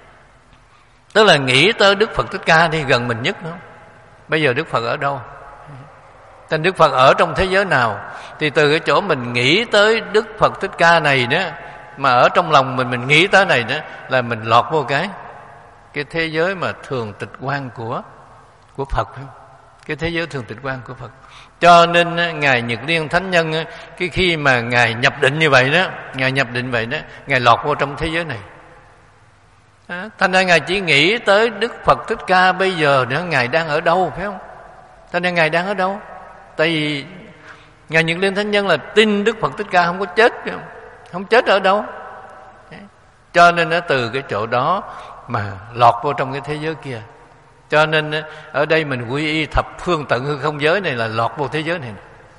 Tức là nghĩ tới Đức Phật Thích Ca thì gần mình nhất nữa. Bây giờ Đức Phật ở đâu? Tên Đức Phật ở trong thế giới nào? Thì từ cái chỗ mình nghĩ tới Đức Phật Thích Ca này đó, mà ở trong lòng mình mình nghĩ tới này đó, là mình lọt vô cái cái thế giới mà thường tịch quan của của Phật, cái thế giới thường tịch quan của Phật. Cho nên ngài Nhật Liên Thánh Nhân, cái khi mà ngài nhập định như vậy đó, ngài nhập định vậy đó, ngài lọt vô trong thế giới này. À, thành ra ngài chỉ nghĩ tới Đức Phật Thích Ca bây giờ nữa, ngài đang ở đâu, phải không? Thành ra ngài đang ở đâu? Tại vì ngài Nhật Liên Thánh Nhân là tin Đức Phật Thích Ca không có chết, không chết ở đâu. Cho nên nó từ cái chỗ đó mà lọt vô trong cái thế giới kia. Cho nên ở đây mình quy y thập phương tận hư không giới này là lọt vô thế giới này.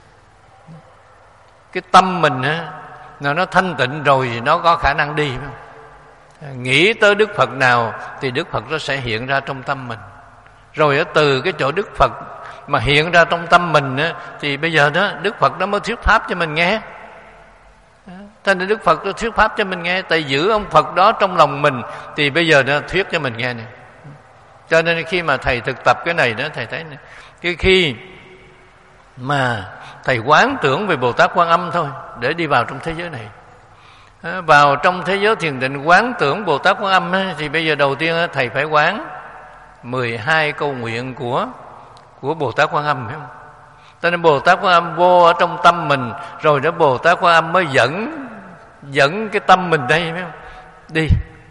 Cái tâm mình á, nó thanh tịnh rồi thì nó có khả năng đi. Nghĩ tới Đức Phật nào thì Đức Phật nó sẽ hiện ra trong tâm mình. Rồi ở từ cái chỗ Đức Phật mà hiện ra trong tâm mình á, thì bây giờ đó Đức Phật nó mới thuyết pháp cho mình nghe. Thế nên Đức Phật nó thuyết pháp cho mình nghe. Tại giữ ông Phật đó trong lòng mình thì bây giờ nó thuyết cho mình nghe nè. Cho nên khi mà thầy thực tập cái này đó, thầy thấy này, cái khi mà thầy quán tưởng về Bồ Tát Quan Âm thôi, để đi vào trong thế giới này, vào trong thế giới thiền định quán tưởng Bồ Tát Quan Âm ấy, thì bây giờ đầu tiên thầy phải quán mười hai câu nguyện của của Bồ Tát Quan Âm, phải không? Cho nên Bồ Tát Quan Âm vô ở trong tâm mình, rồi đó Bồ Tát Quan Âm mới dẫn dẫn cái tâm mình đây, phải không? Đi.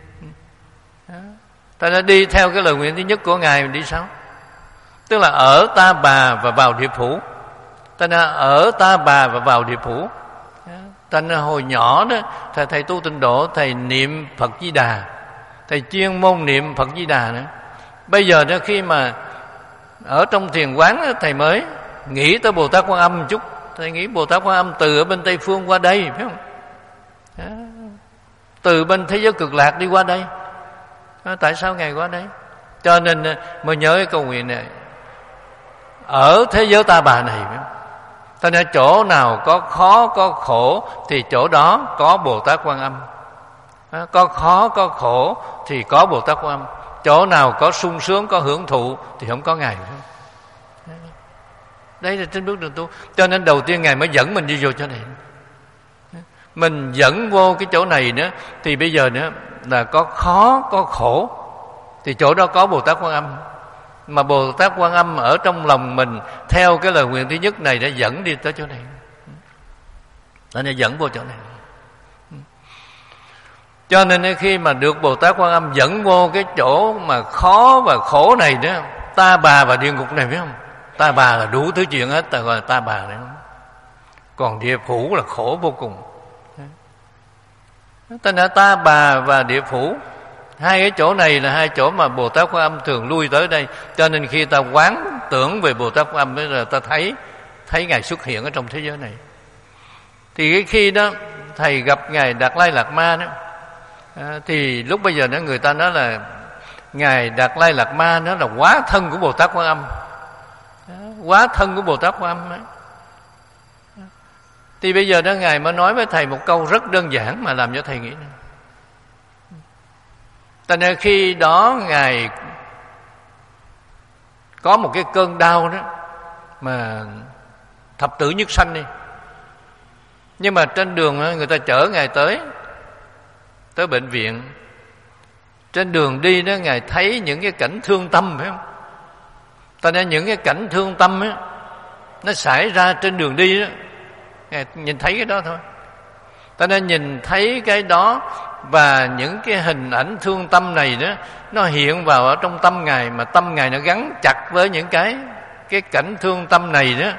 Ta đã đi theo cái lời nguyện thứ nhất của ngài, mình đi sao? Tức là ở Ta Bà và vào địa phủ. Ta đã ở Ta Bà và vào địa phủ. Ta đã hồi nhỏ đó, thầy, thầy tu tịnh độ, thầy niệm Phật Di Đà, thầy chuyên môn niệm Phật Di Đà nữa. Bây giờ đó khi mà ở trong thiền quán đó, thầy mới nghĩ tới Bồ Tát Quan Âm một chút. Thầy nghĩ Bồ Tát Quan Âm từ ở bên Tây Phương qua đây, phải không? Đó. Từ bên thế giới cực lạc đi qua đây. Đó, tại sao ngài qua đây? Cho nên mới nhớ cái câu nguyện này, ở thế giới Ta Bà này, phải không? Cho nên chỗ nào có khó có khổ thì chỗ đó có Bồ Tát Quan Âm. Đó, có khó có khổ thì có Bồ Tát Quan Âm. Chỗ nào có sung sướng có hưởng thụ thì không có ngài, phải không? Đây là trên bước đường tu. Cho nên đầu tiên ngài mới dẫn mình đi vô chỗ này. Mình dẫn vô cái chỗ này nữa thì bây giờ nữa là có khó có khổ thì chỗ đó có Bồ Tát Quan Âm. Mà Bồ Tát Quan Âm ở trong lòng mình theo cái lời nguyện thứ nhất này đã dẫn đi tới chỗ này. Nó đã dẫn vô chỗ này. Cho nên khi mà được Bồ Tát Quan Âm dẫn vô cái chỗ mà khó và khổ này đó, Ta Bà và địa ngục này, phải không? Ta Bà là đủ thứ chuyện hết, ta gọi là Ta Bà đấy. Còn địa phủ là khổ vô cùng. Tên là Ta Bà và địa phủ Hai cái chỗ này là hai chỗ mà Bồ Tát Quan Âm thường lui tới đây. Cho nên khi ta quán tưởng về Bồ Tát Quan Âm là ta thấy thấy Ngài xuất hiện ở trong thế giới này. Thì cái khi đó thầy gặp Ngài Đạt Lai Lạt Ma đó, à, thì lúc bây giờ đó người ta nói là Ngài Đạt Lai Lạt Ma nó là hóa thân của Bồ Tát Quan Âm, à, hóa thân của Bồ Tát Quan Âm ấy. Thì bây giờ đó Ngài mới nói với thầy một câu rất đơn giản mà làm cho thầy nghĩ. Cho nên khi đó Ngài có một cái cơn đau đó mà thập tử nhất sanh đi. Nhưng mà trên đường người ta chở Ngài tới tới bệnh viện. Trên đường đi đó Ngài thấy những cái cảnh thương tâm, phải không? Cho nên những cái cảnh thương tâm đó, nó xảy ra trên đường đi đó, Ngài nhìn thấy cái đó thôi. Cho nên nhìn thấy cái đó và những cái hình ảnh thương tâm này đó, nó hiện vào ở trong tâm Ngài, mà tâm Ngài nó gắn chặt với những cái cái cảnh thương tâm này đó,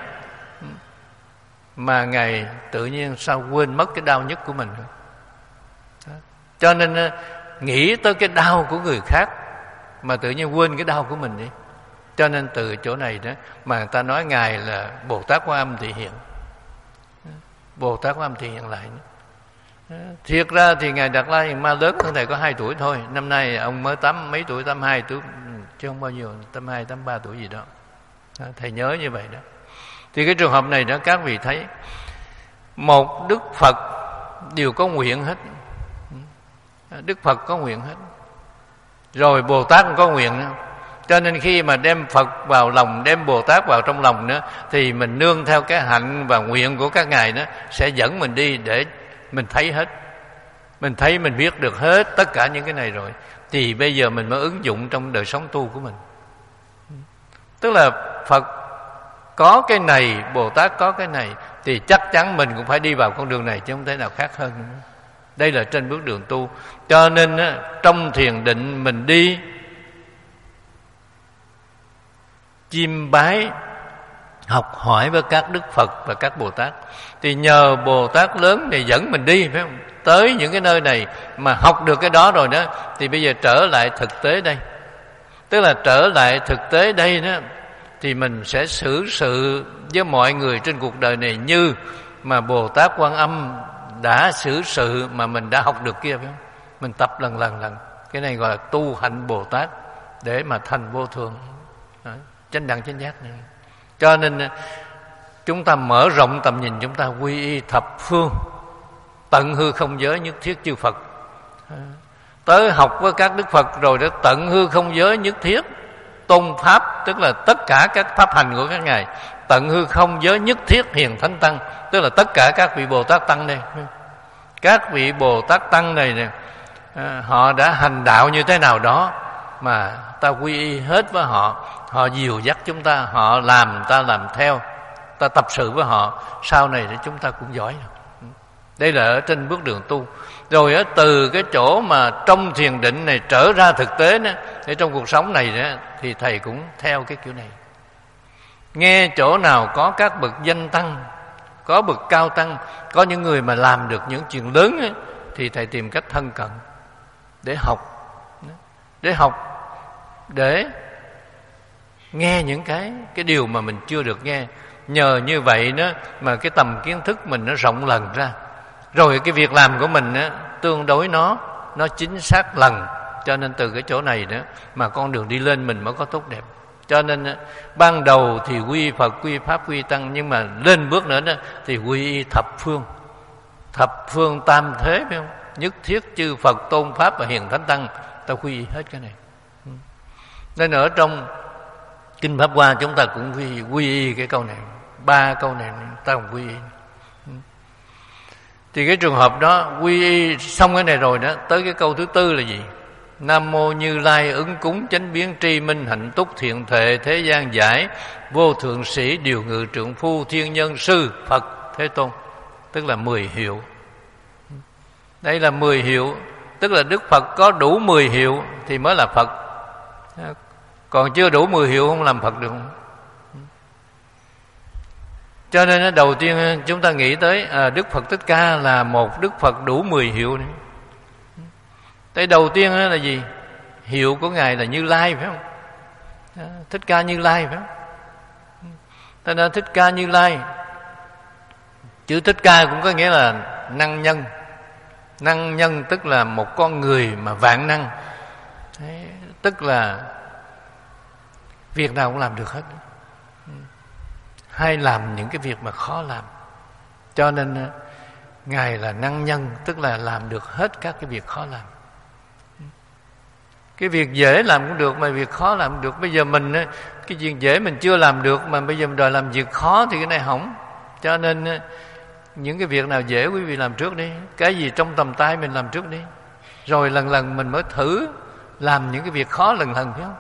mà Ngài tự nhiên sao quên mất cái đau nhất của mình rồi. Cho nên nghĩ tới cái đau của người khác mà tự nhiên quên cái đau của mình đi. Cho nên từ chỗ này đó mà người ta nói Ngài là Bồ Tát Quan Âm thị hiện. Bồ Tát Quan Âm thị hiện lại. Thiệt ra thì Ngài Đạt Lai Ma lớn hơn thầy có hai tuổi thôi. Năm nay ông mới tám mấy tuổi, tám hai tuổi, chứ không bao nhiêu, tám hai, tám ba tuổi gì đó. Thầy nhớ như vậy đó. Thì cái trường hợp này đó các vị thấy, một Đức Phật đều có nguyện hết. Đức Phật có nguyện hết, rồi Bồ Tát cũng có nguyện nữa. Cho nên khi mà đem Phật vào lòng, đem Bồ Tát vào trong lòng nữa, thì mình nương theo cái hạnh và nguyện của các ngài đó sẽ dẫn mình đi để mình thấy hết. Mình thấy, mình biết được hết tất cả những cái này rồi, thì bây giờ mình mới ứng dụng trong đời sống tu của mình. Tức là Phật có cái này, Bồ Tát có cái này, thì chắc chắn mình cũng phải đi vào con đường này, chứ không thể nào khác hơn nữa. Đây là trên bước đường tu. Cho nên á, trong thiền định mình đi chiêm bái, học hỏi với các Đức Phật và các Bồ Tát, thì nhờ Bồ Tát lớn này dẫn mình đi, phải không? Tới những cái nơi này mà học được cái đó rồi đó, thì bây giờ trở lại thực tế đây. Tức là trở lại thực tế đây đó, thì mình sẽ xử sự với mọi người trên cuộc đời này như mà Bồ Tát Quan Âm đã xử sự mà mình đã học được kia, phải không? Mình tập lần lần lần. Cái này gọi là tu hạnh Bồ Tát để mà thành vô thường, chánh đẳng chánh giác này. Cho nên chúng ta mở rộng tầm nhìn, chúng ta quy y thập phương, tận hư không giới nhất thiết chư Phật. Tới học với các Đức Phật rồi đó, tận hư không giới nhất thiết tôn pháp, tức là tất cả các pháp hành của các ngài. Tận hư không giới nhất thiết hiền thánh tăng, tức là tất cả các vị Bồ Tát tăng đây. Các vị Bồ Tát tăng này nè, họ đã hành đạo như thế nào đó mà ta quy y hết với họ. Họ dìu dắt chúng ta, họ làm ta làm theo, ta tập sự với họ, sau này thì chúng ta cũng giỏi. Đây là ở trên bước đường tu. Rồi á, từ cái chỗ mà trong thiền định này trở ra thực tế đó, để trong cuộc sống này đó, thì thầy cũng theo cái kiểu này. Nghe chỗ nào có các bậc danh tăng, có bậc cao tăng, có những người mà làm được những chuyện lớn ấy, thì thầy tìm cách thân cận để học, để học, để nghe những cái cái điều mà mình chưa được nghe. Nhờ như vậy đó mà cái tầm kiến thức mình nó rộng lần ra, rồi cái việc làm của mình á, tương đối nó nó chính xác lần. Cho nên từ cái chỗ này đó mà con đường đi lên mình mới có tốt đẹp. Cho nên á, ban đầu thì quy Phật, quy Pháp, quy Tăng, nhưng mà lên bước nữa đó thì quy thập phương, thập phương tam thế, phải không? Nhất thiết chư Phật, tôn Pháp và hiền thánh tăng, ta quy hết cái này. Nên ở trong Kinh Pháp Hoa chúng ta cũng quy, quy y cái câu này, ba câu này ta cũng quy y. Thì cái trường hợp đó quy y xong cái này rồi đó, tới cái câu thứ tư là gì? Nam mô Như Lai ứng cúng chánh biến tri minh hạnh túc thiện thệ thế gian giải vô thượng sĩ điều ngự trượng phu thiên nhân sư Phật Thế Tôn. Tức là mười hiệu. Đây là mười hiệu, tức là Đức Phật có đủ mười hiệu thì mới là Phật. Còn chưa đủ mười hiệu không làm Phật được. Cho nên đầu tiên chúng ta nghĩ tới à, Đức Phật Thích Ca là một Đức Phật đủ mười hiệu này. Cái đầu tiên đó là gì? Hiệu của Ngài là Như Lai, phải không? Thích Ca Như Lai, phải không? Thế nên Thích Ca Như Lai, chữ Thích Ca cũng có nghĩa là năng nhân. Năng nhân tức là một con người mà vạn năng. Đấy, tức là việc nào cũng làm được hết, hay làm những cái việc mà khó làm. Cho nên Ngài là năng nhân, tức là làm được hết các cái việc khó làm. Cái việc dễ làm cũng được, mà việc khó làm được. Bây giờ mình, cái việc dễ mình chưa làm được, mà bây giờ mình đòi làm việc khó thì cái này hỏng. Cho nên những cái việc nào dễ quý vị làm trước đi, cái gì trong tầm tay mình làm trước đi, rồi lần lần mình mới thử làm những cái việc khó lần lần, phải không?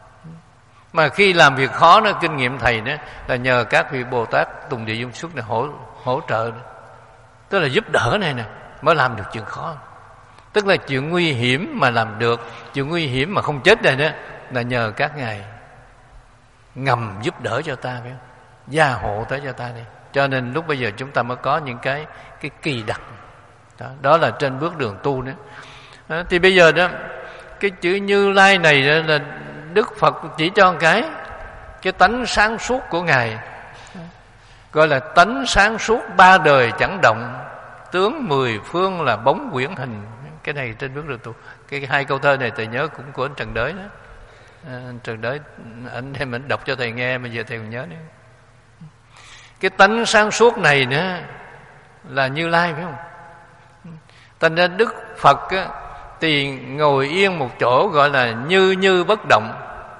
Mà khi làm việc khó đó, kinh nghiệm thầy đó là nhờ các vị Bồ Tát Tùng Địa Dung Xuất này hỗ, hỗ trợ, tức là giúp đỡ này nè, mới làm được chuyện khó. Tức là chuyện nguy hiểm mà làm được, chuyện nguy hiểm mà không chết đây đó, là nhờ các ngài ngầm giúp đỡ cho ta, phải không? Gia hộ tới cho ta đi. Cho nên lúc bây giờ chúng ta mới có những cái cái kỳ đặc đó, đó là trên bước đường tu đó. Đó, thì bây giờ đó, cái chữ Như Lai này đó là Đức Phật chỉ cho một cái cái tánh sáng suốt của Ngài, gọi là tánh sáng suốt ba đời chẳng động, tướng mười phương là bóng quyển hình. Cái này trên bước đường tu. Cái, cái hai câu thơ này thầy nhớ cũng của anh Trần Đới đó. À, anh Trần Đới anh em mình đọc cho thầy nghe, mà giờ thầy còn nhớ nữa. Cái tánh sáng suốt này nữa là Như Lai, phải không? Thành ra Đức Phật á, thì ngồi yên một chỗ gọi là như như bất động.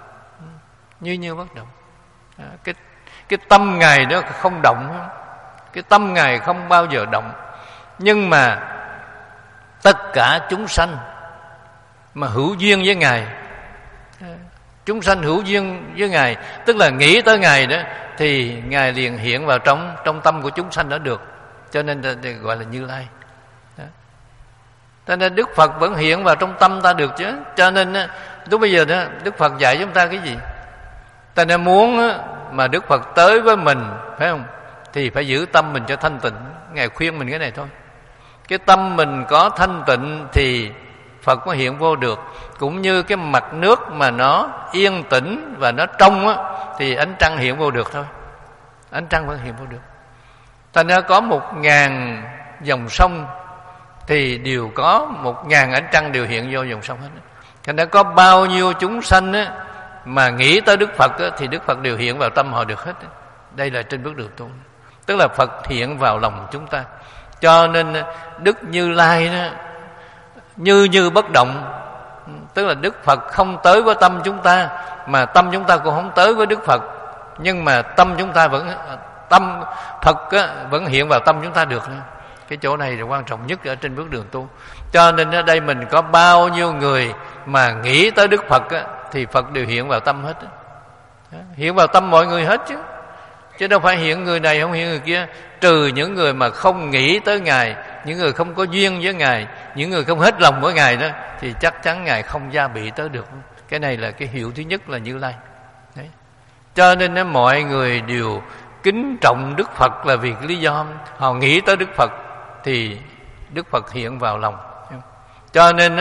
Như như bất động. À, cái cái tâm Ngài đó không động, phải không? Cái tâm Ngài không bao giờ động. Nhưng mà tất cả chúng sanh mà hữu duyên với Ngài, chúng sanh hữu duyên với Ngài, tức là nghĩ tới Ngài đó, thì Ngài liền hiện vào trong trong tâm của chúng sanh đó được. Cho nên gọi là Như Lai. Đó. Cho nên Đức Phật vẫn hiện vào trong tâm ta được chứ. Cho nên lúc bây giờ đó, Đức Phật dạy chúng ta cái gì? Ta nên muốn mà Đức Phật tới với mình, phải không? Thì phải giữ tâm mình cho thanh tịnh. Ngài khuyên mình cái này thôi. Cái tâm mình có thanh tịnh thì Phật mới hiện vô được. Cũng như cái mặt nước mà nó yên tĩnh và nó trong á, thì ánh trăng hiện vô được thôi. Ánh trăng vẫn hiện vô được. Thành ra có một ngàn dòng sông thì đều có một ngàn ánh trăng đều hiện vô dòng sông hết. Thành ra có bao nhiêu chúng sanh á, mà nghĩ tới Đức Phật á, thì Đức Phật đều hiện vào tâm họ được hết. Đây là trên bước đường tu. Tức là Phật hiện vào lòng chúng ta. Cho nên Đức Như Lai đó, như như bất động, tức là Đức Phật không tới với tâm chúng ta, mà tâm chúng ta cũng không tới với Đức Phật, nhưng mà tâm chúng ta vẫn tâm Phật á, vẫn hiện vào tâm chúng ta được. Cái chỗ này là quan trọng nhất ở trên bước đường tu. Cho nên ở đây mình có bao nhiêu người mà nghĩ tới Đức Phật á, thì Phật đều hiện vào tâm hết. Hiện vào tâm mọi người hết chứ, chứ đâu phải hiện người này không hiện người kia. Trừ những người mà không nghĩ tới Ngài, những người không có duyên với Ngài, những người không hết lòng với Ngài đó, thì chắc chắn Ngài không gia bị tới được. Cái này là cái hiệu thứ nhất là Như Lai. Đấy. Cho nên mọi người đều kính trọng Đức Phật là vì cái lý do họ nghĩ tới Đức Phật thì Đức Phật hiện vào lòng. Cho nên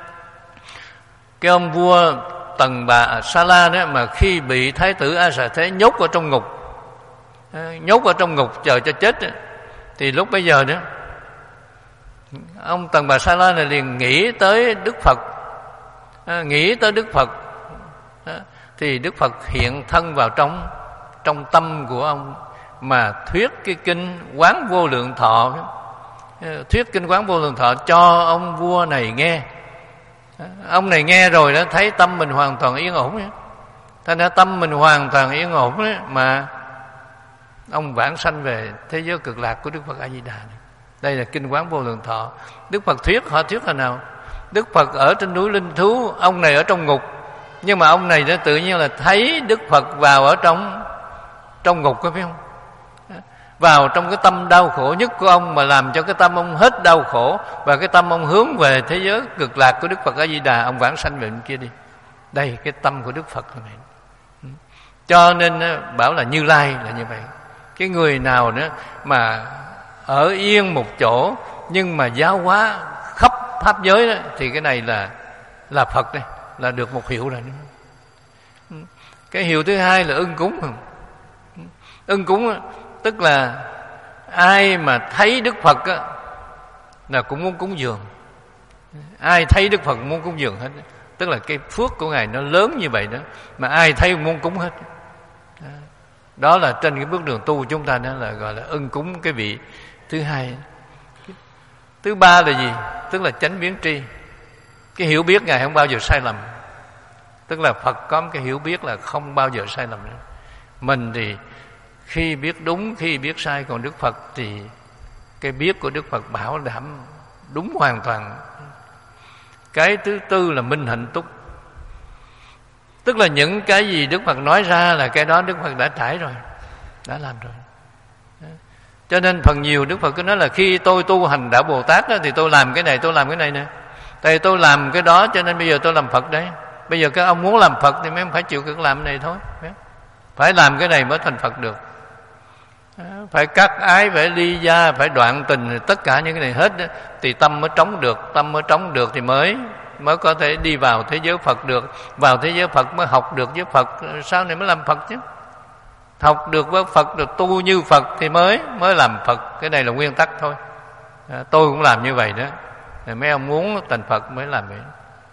cái ông vua Tần Bà Sa La đó, mà khi bị Thái tử A Xà Thế nhốt ở trong ngục, nhốt ở trong ngục chờ cho chết đó, thì lúc bây giờ đó ông Tần Bà Sa La này liền nghĩ tới Đức Phật, nghĩ tới Đức Phật thì Đức Phật hiện thân vào trong trong tâm của ông, mà thuyết cái kinh Quán Vô Lượng Thọ, thuyết kinh Quán Vô Lượng Thọ cho ông vua này nghe. Ông này nghe rồi đó, thấy tâm mình hoàn toàn yên ổn đó. Thành ra tâm mình hoàn toàn yên ổn đó, mà ông vãng sanh về thế giới cực lạc của Đức Phật A Di Đà. Đây là kinh Quán Vô Lượng Thọ. Đức Phật thuyết, họ thuyết là nào? Đức Phật ở trên núi Linh Thú, ông này ở trong ngục, nhưng mà ông này nó tự nhiên là thấy Đức Phật vào ở trong trong ngục, có biết không? Vào trong cái tâm đau khổ nhất của ông, mà làm cho cái tâm ông hết đau khổ, và cái tâm ông hướng về thế giới cực lạc của Đức Phật A Di Đà, ông vãng sanh về bên kia đi. Đây cái tâm của Đức Phật là vậy. Cho nên bảo là Như Lai là như vậy. Cái người nào nữa mà ở yên một chỗ nhưng mà giáo hóa khắp pháp giới đó, thì cái này là là Phật đây, là được một hiệu rồi. Cái hiệu thứ hai là ưng cúng. Ưng cúng tức là ai mà thấy Đức Phật á, là cũng muốn cúng dường. Ai thấy Đức Phật muốn cúng dường hết. Tức là cái phước của Ngài nó lớn như vậy đó, mà ai thấy cũng muốn cúng hết. Đó là trên cái bước đường tu chúng ta, đó là gọi là ưng cúng cái vị thứ hai. Thứ ba là gì? Tức là chánh biến tri. Cái hiểu biết Ngài không bao giờ sai lầm. Tức là Phật có một cái hiểu biết là không bao giờ sai lầm nữa. Mình thì khi biết đúng, khi biết sai. Còn Đức Phật thì cái biết của Đức Phật bảo đảm đúng hoàn toàn. Cái thứ tư là minh hạnh túc. Tức là những cái gì Đức Phật nói ra là cái đó Đức Phật đã trải rồi, đã làm rồi. Cho nên phần nhiều Đức Phật cứ nói là khi tôi tu hành đạo Bồ Tát đó, thì tôi làm cái này, tôi làm cái này nè. Tại tôi làm cái đó cho nên bây giờ tôi làm Phật đấy. Bây giờ các ông muốn làm Phật thì mấy ông phải chịu cực làm cái này thôi. Phải làm cái này mới thành Phật được. Phải cắt ái, phải ly gia, phải đoạn tình, tất cả những cái này hết đó, thì tâm mới trống được. Tâm mới trống được thì mới mới có thể đi vào thế giới Phật được. Vào thế giới Phật mới học được với Phật, sau này mới làm Phật chứ. Học được với Phật, được tu như Phật thì mới mới làm Phật. Cái này là nguyên tắc thôi. À, tôi cũng làm như vậy đó. Rồi mấy ông muốn thành Phật mới làm vậy.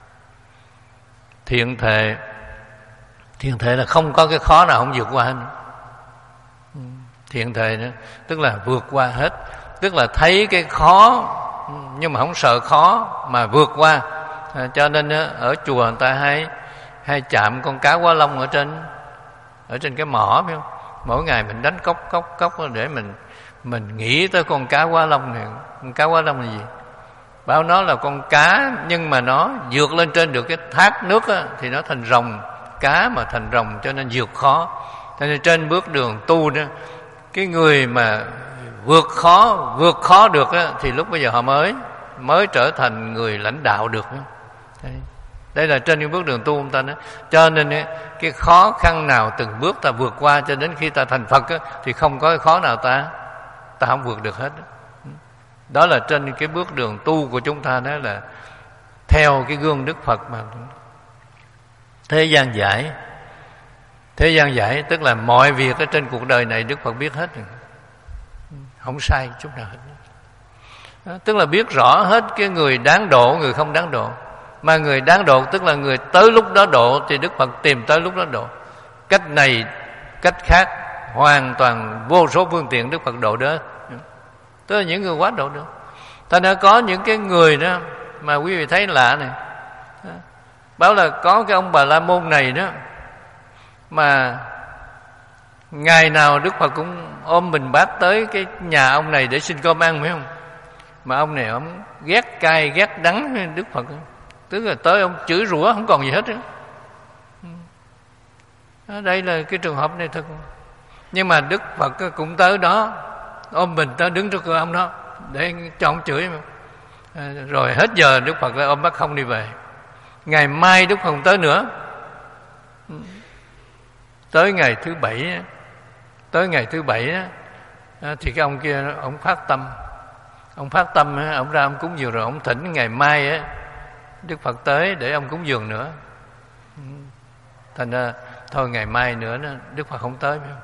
Thiện thệ. Thiện thệ là không có cái khó nào không vượt qua hết. Thiện thệ nữa, tức là vượt qua hết. Tức là thấy cái khó nhưng mà không sợ khó mà vượt qua. À, cho nên ở chùa người ta hay hay chạm con cá quá lông ở trên ở trên cái mỏ, phải không? Mỗi ngày mình đánh cốc cốc cốc để mình mình nghĩ tới con cá quá lông này. Con cá quá lông là gì? Bảo nó là con cá, nhưng mà nó vượt lên trên được cái thác nước á, thì nó thành rồng. Cá mà thành rồng cho nên vượt khó. Cho nên trên bước đường tu đó, cái người mà vượt khó vượt khó được á, thì lúc bây giờ họ mới mới trở thành người lãnh đạo được. Đây, đây là trên cái bước đường tu ông ta nói. Cho nên cái khó khăn nào từng bước ta vượt qua, cho đến khi ta thành Phật á, thì không có cái khó nào ta ta không vượt được hết. Đó là trên cái bước đường tu của chúng ta, đó là theo cái gương Đức Phật mà. Thế gian giải. Thế gian giải tức là mọi việc ở trên cuộc đời này Đức Phật biết hết rồi. Không sai chút nào hết. Đó, tức là biết rõ hết cái người đáng độ, người không đáng độ. Mà người đáng độ tức là người tới lúc đó độ, thì Đức Phật tìm tới lúc đó độ. Cách này, cách khác, hoàn toàn vô số phương tiện Đức Phật độ đó. Tức là những người quá độ được. Thành ra có những cái người đó mà quý vị thấy lạ này. Đó, bảo là có cái ông Bà La Môn này đó, mà ngày nào Đức Phật cũng ôm bình bát tới cái nhà ông này để xin cơm ăn, phải không? Mà ông này ông ghét cay ghét đắng Đức Phật, tức là tới ông chửi rủa không còn gì hết đó. Đây là cái trường hợp này thật. Nhưng mà Đức Phật cũng tới đó, ôm bình tới đứng trước cửa ông đó để cho ông chửi mà. Rồi hết giờ Đức Phật lại ôm bát không đi về. Ngày mai Đức Phật không tới nữa. Tới ngày thứ bảy, tới ngày thứ bảy đó, thì cái ông kia ông phát tâm, ông phát tâm, ông ra ông cúng dường rồi ông thỉnh ngày mai á Đức Phật tới để ông cúng dường nữa. Thành ra thôi ngày mai nữa đó, Đức Phật không tới, phải không?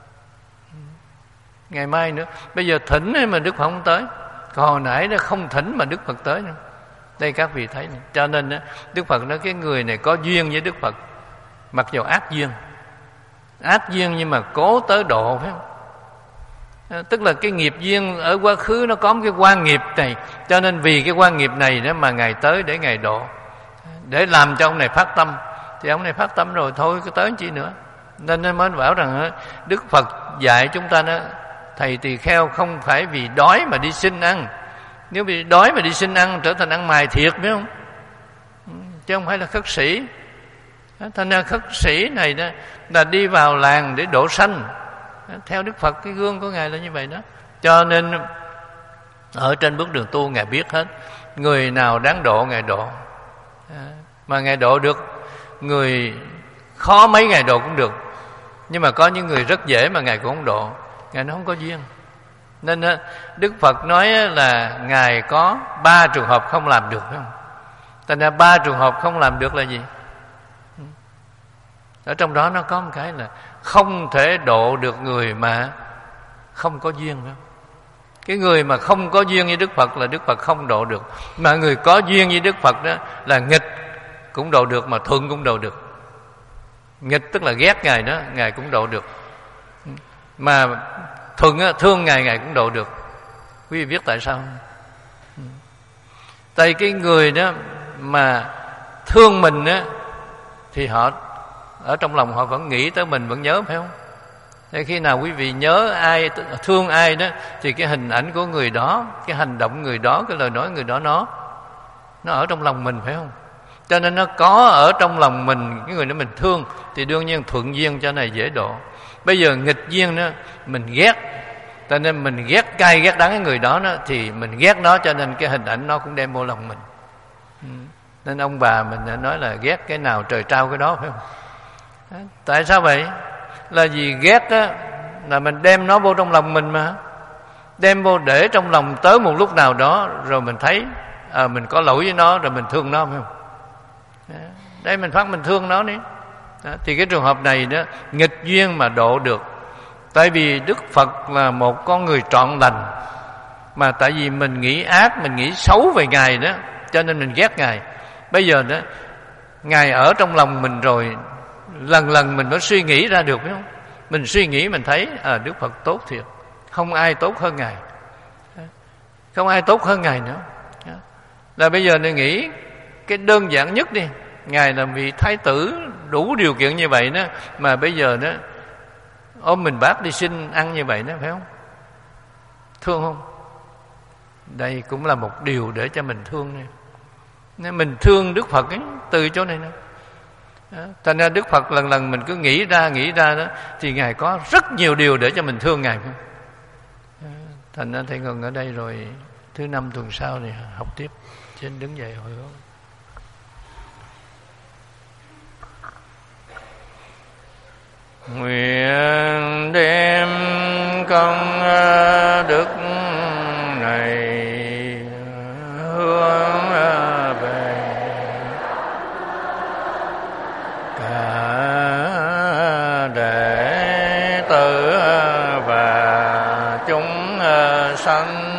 Ngày mai nữa, bây giờ thỉnh mà Đức Phật không tới, còn hồi nãy nó không thỉnh mà Đức Phật tới nữa. Đây các vị thấy này. Cho nên đó, Đức Phật nói cái người này có duyên với Đức Phật, mặc dù ác duyên, ác duyên nhưng mà cố tới độ, phải không? À, tức là cái nghiệp duyên ở quá khứ nó có một cái quan nghiệp này, cho nên vì cái quan nghiệp này đó mà Ngài tới để Ngài độ, để làm cho ông này phát tâm. Thì ông này phát tâm rồi thôi, cứ tới chi nữa. Nên nó mới bảo rằng Đức Phật dạy chúng ta đó, thầy tỳ kheo không phải vì đói mà đi xin ăn. Nếu vì đói mà đi xin ăn trở thành ăn mày thiệt, phải không? Chứ không phải là khất sĩ. Thành ra khất sĩ này đó là đi vào làng để độ sanh. Theo Đức Phật, cái gương của Ngài là như vậy đó. Cho nên ở trên bước đường tu Ngài biết hết. Người nào đáng độ Ngài độ. Mà Ngài độ được người khó mấy Ngài độ cũng được. Nhưng mà có những người rất dễ mà Ngài cũng không độ. Ngài nói không có duyên. Nên Đức Phật nói là Ngài có ba trường hợp không làm được, phải không? Thành ra ba trường hợp không làm được là gì? Ở trong đó nó có một cái là không thể độ được người mà không có duyên, phải không? Cái người mà không có duyên với Đức Phật là Đức Phật không độ được. Mà người có duyên với Đức Phật đó là nghịch cũng độ được, mà thuận cũng độ được. Nghịch tức là ghét Ngài đó, Ngài cũng độ được. Mà thuận thương Ngài, Ngài cũng độ được. Quý vị biết tại sao không? Tại cái người đó mà thương mình á, thì họ ở trong lòng họ vẫn nghĩ tới mình, vẫn nhớ, phải không? Thế khi nào quý vị nhớ ai, thương ai đó, thì cái hình ảnh của người đó, cái hành động người đó, cái lời nói người đó, nó nó ở trong lòng mình, phải không? Cho nên nó có ở trong lòng mình, cái người đó mình thương, thì đương nhiên thuận duyên cho này dễ độ. Bây giờ nghịch duyên đó, mình ghét, cho nên mình ghét cay ghét đắng cái người đó, đó thì mình ghét nó, cho nên cái hình ảnh nó cũng đem vô lòng mình. Nên ông bà mình đã nói là ghét cái nào trời trao cái đó, phải không? Tại sao vậy? Là vì ghét á, là mình đem nó vô trong lòng mình mà. Đem vô để trong lòng, tới một lúc nào đó rồi mình thấy à, mình có lỗi với nó, rồi mình thương nó, phải không? Đây mình phát mình thương nó đi. Đó, thì cái trường hợp này đó, nghịch duyên mà độ được. Tại vì Đức Phật là một con người trọn lành, mà tại vì mình nghĩ ác, mình nghĩ xấu về Ngài đó, cho nên mình ghét Ngài. Bây giờ đó, Ngài ở trong lòng mình rồi, lần lần mình mới suy nghĩ ra được, phải không? Mình suy nghĩ mình thấy à, Đức Phật tốt thiệt, không ai tốt hơn Ngài, không ai tốt hơn Ngài nữa. Là bây giờ mình nghĩ cái đơn giản nhất đi, Ngài là vị thái tử đủ điều kiện như vậy đó, mà bây giờ đó ôm mình bác đi xin ăn như vậy đó, phải không? Thương không? Đây cũng là một điều để cho mình thương này. Nên mình thương Đức Phật ấy, từ chỗ này nữa. Thành ra Đức Phật lần lần mình cứ nghĩ ra nghĩ ra đó, thì Ngài có rất nhiều điều để cho mình thương Ngài. Thành ra Thầy ngừng ở đây, rồi thứ năm tuần sau thì học tiếp. Trên đứng dậy hồi hướng. Nguyện đem công đức này hướng về cả đệ tử và chúng sanh